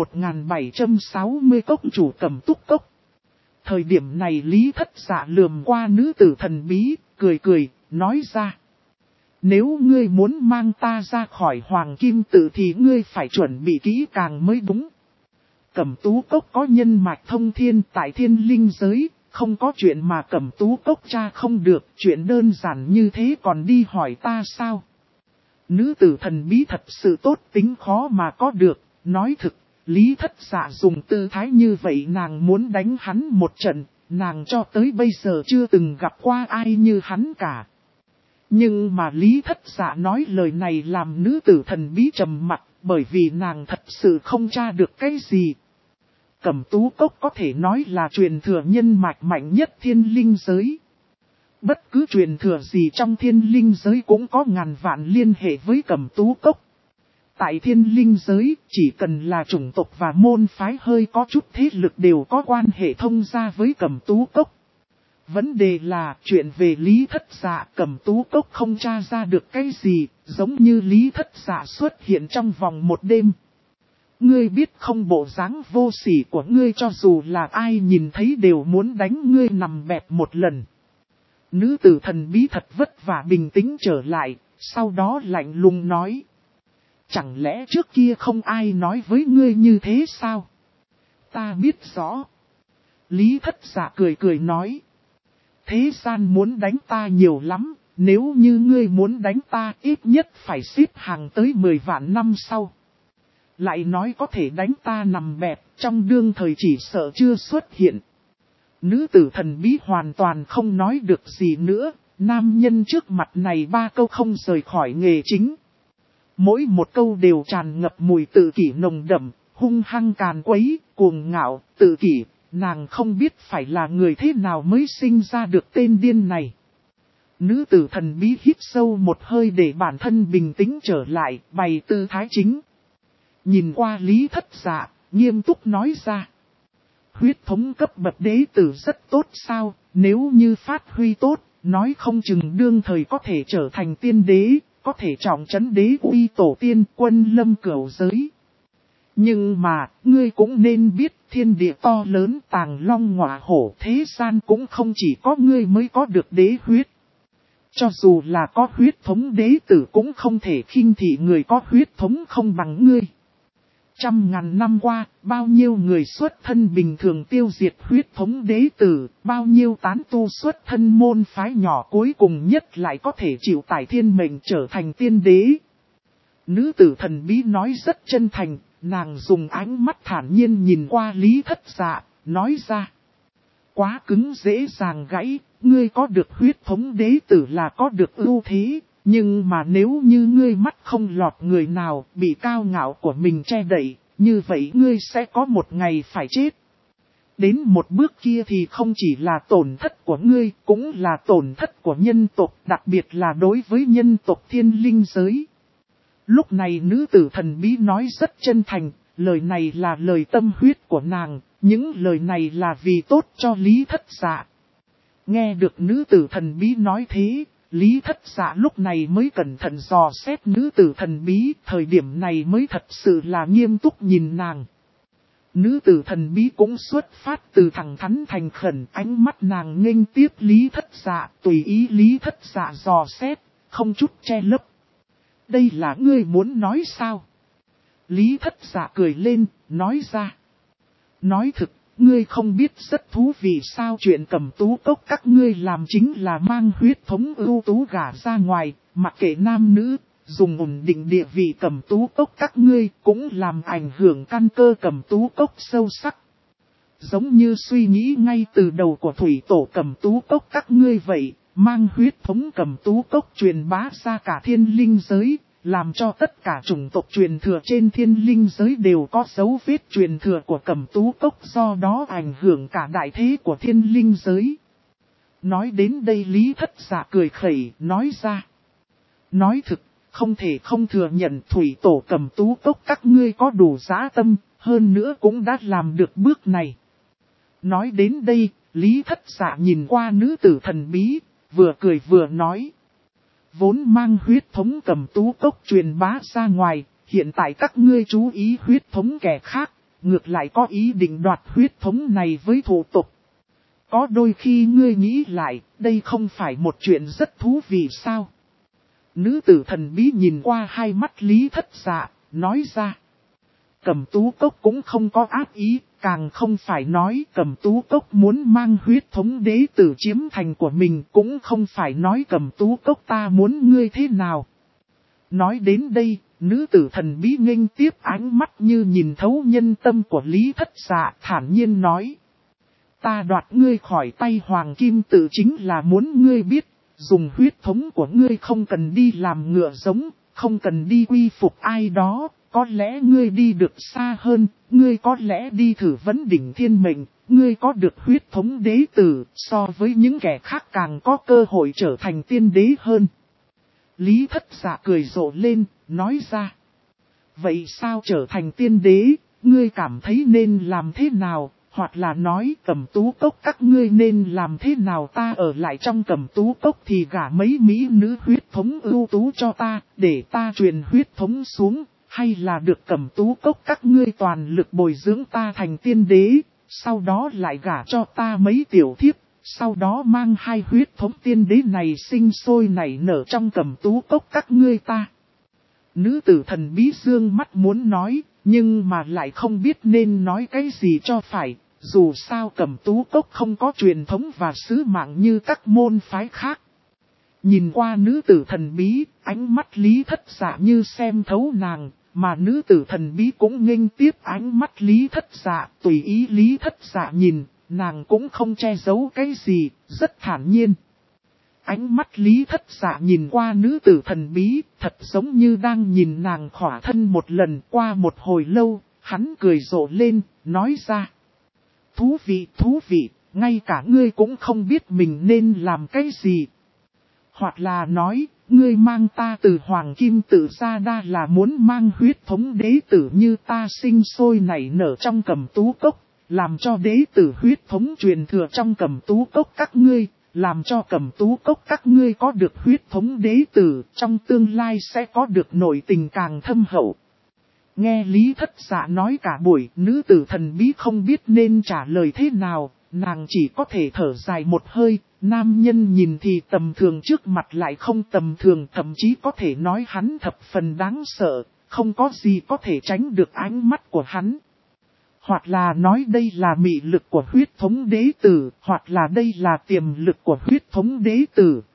1760 cốc chủ Cẩm Túc Cốc. Thời điểm này Lý Thất Dạ lườm qua nữ tử thần bí, cười cười, nói ra. Nếu ngươi muốn mang ta ra khỏi Hoàng Kim Tự thì ngươi phải chuẩn bị kỹ càng mới đúng. Cẩm Tú Cốc có nhân mạch thông thiên tại Thiên Linh giới, không có chuyện mà Cẩm Tú Cốc tra không được, chuyện đơn giản như thế còn đi hỏi ta sao? Nữ tử thần bí thật sự tốt tính khó mà có được, nói thực, Lý Thất Dạ dùng tư thái như vậy nàng muốn đánh hắn một trận, nàng cho tới bây giờ chưa từng gặp qua ai như hắn cả. Nhưng mà Lý Thất Dạ nói lời này làm nữ tử thần bí trầm mặc, bởi vì nàng thật sự không tra được cái gì. Cẩm Tú Cốc có thể nói là truyền thừa nhân mạch mạnh nhất Thiên Linh giới. Bất cứ truyền thừa gì trong Thiên Linh giới cũng có ngàn vạn liên hệ với Cẩm Tú Cốc. Tại Thiên Linh giới, chỉ cần là chủng tộc và môn phái hơi có chút thế lực đều có quan hệ thông gia với Cẩm Tú Cốc. Vấn đề là chuyện về Lý Thất Dạ, Cẩm Tú Cốc không tra ra được cái gì, giống như Lý Thất Dạ xuất hiện trong vòng một đêm. Ngươi biết không, bộ dáng vô sỉ của ngươi cho dù là ai nhìn thấy đều muốn đánh ngươi nằm bẹp một lần. Nữ tử thần bí thật vất vả bình tĩnh trở lại, sau đó lạnh lùng nói. Chẳng lẽ trước kia không ai nói với ngươi như thế sao? Ta biết rõ. Lý Thất Dạ cười cười nói. Thế gian muốn đánh ta nhiều lắm, nếu như ngươi muốn đánh ta ít nhất phải xếp hàng tới 10 vạn năm sau. Lại nói có thể đánh ta nằm bẹp, trong đương thời chỉ sợ chưa xuất hiện. Nữ tử thần bí hoàn toàn không nói được gì nữa, nam nhân trước mặt này 3 câu không rời khỏi nghề chính. Mỗi một câu đều tràn ngập mùi tự kỷ nồng đậm, hung hăng càn quấy, cuồng ngạo, tự kỷ, nàng không biết phải là người thế nào mới sinh ra được tên điên này. Nữ tử thần bí hít sâu một hơi để bản thân bình tĩnh trở lại, bày tư thái chính. Nhìn qua Lý Thất Dạ, nghiêm túc nói ra. Huyết thống cấp bậc đế tử rất tốt sao, nếu như phát huy tốt, nói không chừng đương thời có thể trở thành tiên đế, có thể trọng trấn đế uy tổ tiên quân lâm cửu giới. Nhưng mà, ngươi cũng nên biết thiên địa to lớn tàng long ngọa hổ, thế gian cũng không chỉ có ngươi mới có được đế huyết. Cho dù là có huyết thống đế tử cũng không thể khinh thị người có huyết thống không bằng ngươi. 100.000 năm qua, bao nhiêu người xuất thân bình thường tiêu diệt huyết thống đế tử, bao nhiêu tán tu xuất thân môn phái nhỏ cuối cùng nhất lại có thể chịu tải thiên mệnh trở thành tiên đế. Nữ tử thần bí nói rất chân thành, nàng dùng ánh mắt thản nhiên nhìn qua Lý Thất Dạ, nói ra. Quá cứng dễ dàng gãy, ngươi có được huyết thống đế tử là có được ưu thế. Nhưng mà nếu như ngươi mắt không lọt người nào bị cao ngạo của mình che đậy, như vậy ngươi sẽ có một ngày phải chết. Đến một bước kia thì không chỉ là tổn thất của ngươi, cũng là tổn thất của nhân tộc, đặc biệt là đối với nhân tộc Thiên Linh giới. Lúc này nữ tử thần bí nói rất chân thành, lời này là lời tâm huyết của nàng, những lời này là vì tốt cho Lý Thất Dạ. Nghe được nữ tử thần bí nói thế, Lý Thất Dạ lúc này mới cẩn thận dò xét nữ tử thần bí, thời điểm này mới thật sự là nghiêm túc nhìn nàng. Nữ tử thần bí cũng xuất phát từ thẳng thắn thành khẩn, ánh mắt nàng nghênh tiếp Lý Thất Dạ, tùy ý Lý Thất Dạ dò xét, không chút che lấp. Đây là ngươi muốn nói sao? Lý Thất Dạ cười lên, nói ra. Nói thực, ngươi không biết rất thú vị sao? Chuyện Cẩm Tú Cốc các ngươi làm chính là mang huyết thống ưu tú gả ra ngoài, mặc kệ nam nữ, dùng ổn định địa vị Cẩm Tú Cốc các ngươi cũng làm ảnh hưởng căn cơ Cẩm Tú Cốc sâu sắc. Giống như suy nghĩ ngay từ đầu của thủy tổ Cẩm Tú Cốc các ngươi vậy, mang huyết thống Cẩm Tú Cốc truyền bá ra cả thiên linh giới, làm cho tất cả chủng tộc truyền thừa trên thiên linh giới đều có dấu vết truyền thừa của Cẩm Tú Cốc, do đó ảnh hưởng cả đại thế của thiên linh giới. Nói đến đây Lý Thất Dạ cười khẩy, nói ra. Nói thực, không thể không thừa nhận thủy tổ Cẩm Tú Cốc các ngươi có đủ dã tâm, hơn nữa cũng đã làm được bước này. Nói đến đây, Lý Thất Dạ nhìn qua nữ tử thần bí, vừa cười vừa nói. Vốn mang huyết thống Cẩm Tú Cốc truyền bá ra ngoài, hiện tại các ngươi chú ý huyết thống kẻ khác, ngược lại có ý định đoạt huyết thống này với thủ tộc. Có đôi khi ngươi nghĩ lại, đây không phải một chuyện rất thú vị sao? Nữ tử thần bí nhìn qua hai mắt Lý Thất Dạ, nói ra. Cẩm Tú Cốc cũng không có ác ý, càng không phải nói Cẩm Tú Cốc muốn mang huyết thống đế tử chiếm thành của mình, cũng không phải nói Cẩm Tú Cốc ta muốn ngươi thế nào. Nói đến đây, nữ tử thần bí nghênh tiếp ánh mắt như nhìn thấu nhân tâm của Lý Thất Dạ, thản nhiên nói. Ta đoạt ngươi khỏi tay Hoàng Kim Tự chính là muốn ngươi biết, dùng huyết thống của ngươi không cần đi làm ngựa giống, không cần đi quy phục ai đó. Có lẽ ngươi đi được xa hơn, ngươi có lẽ đi thử vấn đỉnh thiên mệnh, ngươi có được huyết thống đế tử, so với những kẻ khác càng có cơ hội trở thành tiên đế hơn. Lý Thất Dạ cười rộ lên, nói ra. Vậy sao trở thành tiên đế, ngươi cảm thấy nên làm thế nào, hoặc là nói Cẩm Tú Cốc các ngươi nên làm thế nào? Ta ở lại trong Cẩm Tú Cốc thì gả mấy mỹ nữ huyết thống ưu tú cho ta, để ta truyền huyết thống xuống. Hay là được Cẩm Tú Cốc các ngươi toàn lực bồi dưỡng ta thành tiên đế, sau đó lại gả cho ta mấy tiểu thiếp, sau đó mang hai huyết thống tiên đế này sinh sôi nảy nở trong Cẩm Tú Cốc các ngươi ta. Nữ tử thần bí dương mắt muốn nói, nhưng mà lại không biết nên nói cái gì cho phải, dù sao Cẩm Tú Cốc không có truyền thống và sứ mạng như các môn phái khác. Nhìn qua nữ tử thần bí, ánh mắt Lý Thất Dạ như xem thấu nàng. Mà nữ tử thần bí cũng nghênh tiếp ánh mắt Lý Thất Dạ, tùy ý Lý Thất Dạ nhìn, nàng cũng không che giấu cái gì, rất thản nhiên. Ánh mắt Lý Thất Dạ nhìn qua nữ tử thần bí, thật giống như đang nhìn nàng khỏa thân một lần. Qua một hồi lâu, hắn cười rộ lên, nói ra. Thú vị, ngay cả ngươi cũng không biết mình nên làm cái gì. Hoặc là nói, ngươi mang ta từ Hoàng Kim Tự ra đa là muốn mang huyết thống đế tử như ta sinh sôi nảy nở trong Cẩm Tú Cốc, làm cho đế tử huyết thống truyền thừa trong Cẩm Tú Cốc các ngươi, làm cho Cẩm Tú Cốc các ngươi có được huyết thống đế tử, trong tương lai sẽ có được nội tình càng thâm hậu. Nghe Lý Thất Dạ nói cả buổi, nữ tử thần bí không biết nên trả lời thế nào, nàng chỉ có thể thở dài một hơi. Nam nhân nhìn thì tầm thường trước mặt lại không tầm thường, thậm chí có thể nói hắn thập phần đáng sợ, không có gì có thể tránh được ánh mắt của hắn. Hoặc là nói đây là mị lực của huyết thống đế tử, hoặc là đây là tiềm lực của huyết thống đế tử.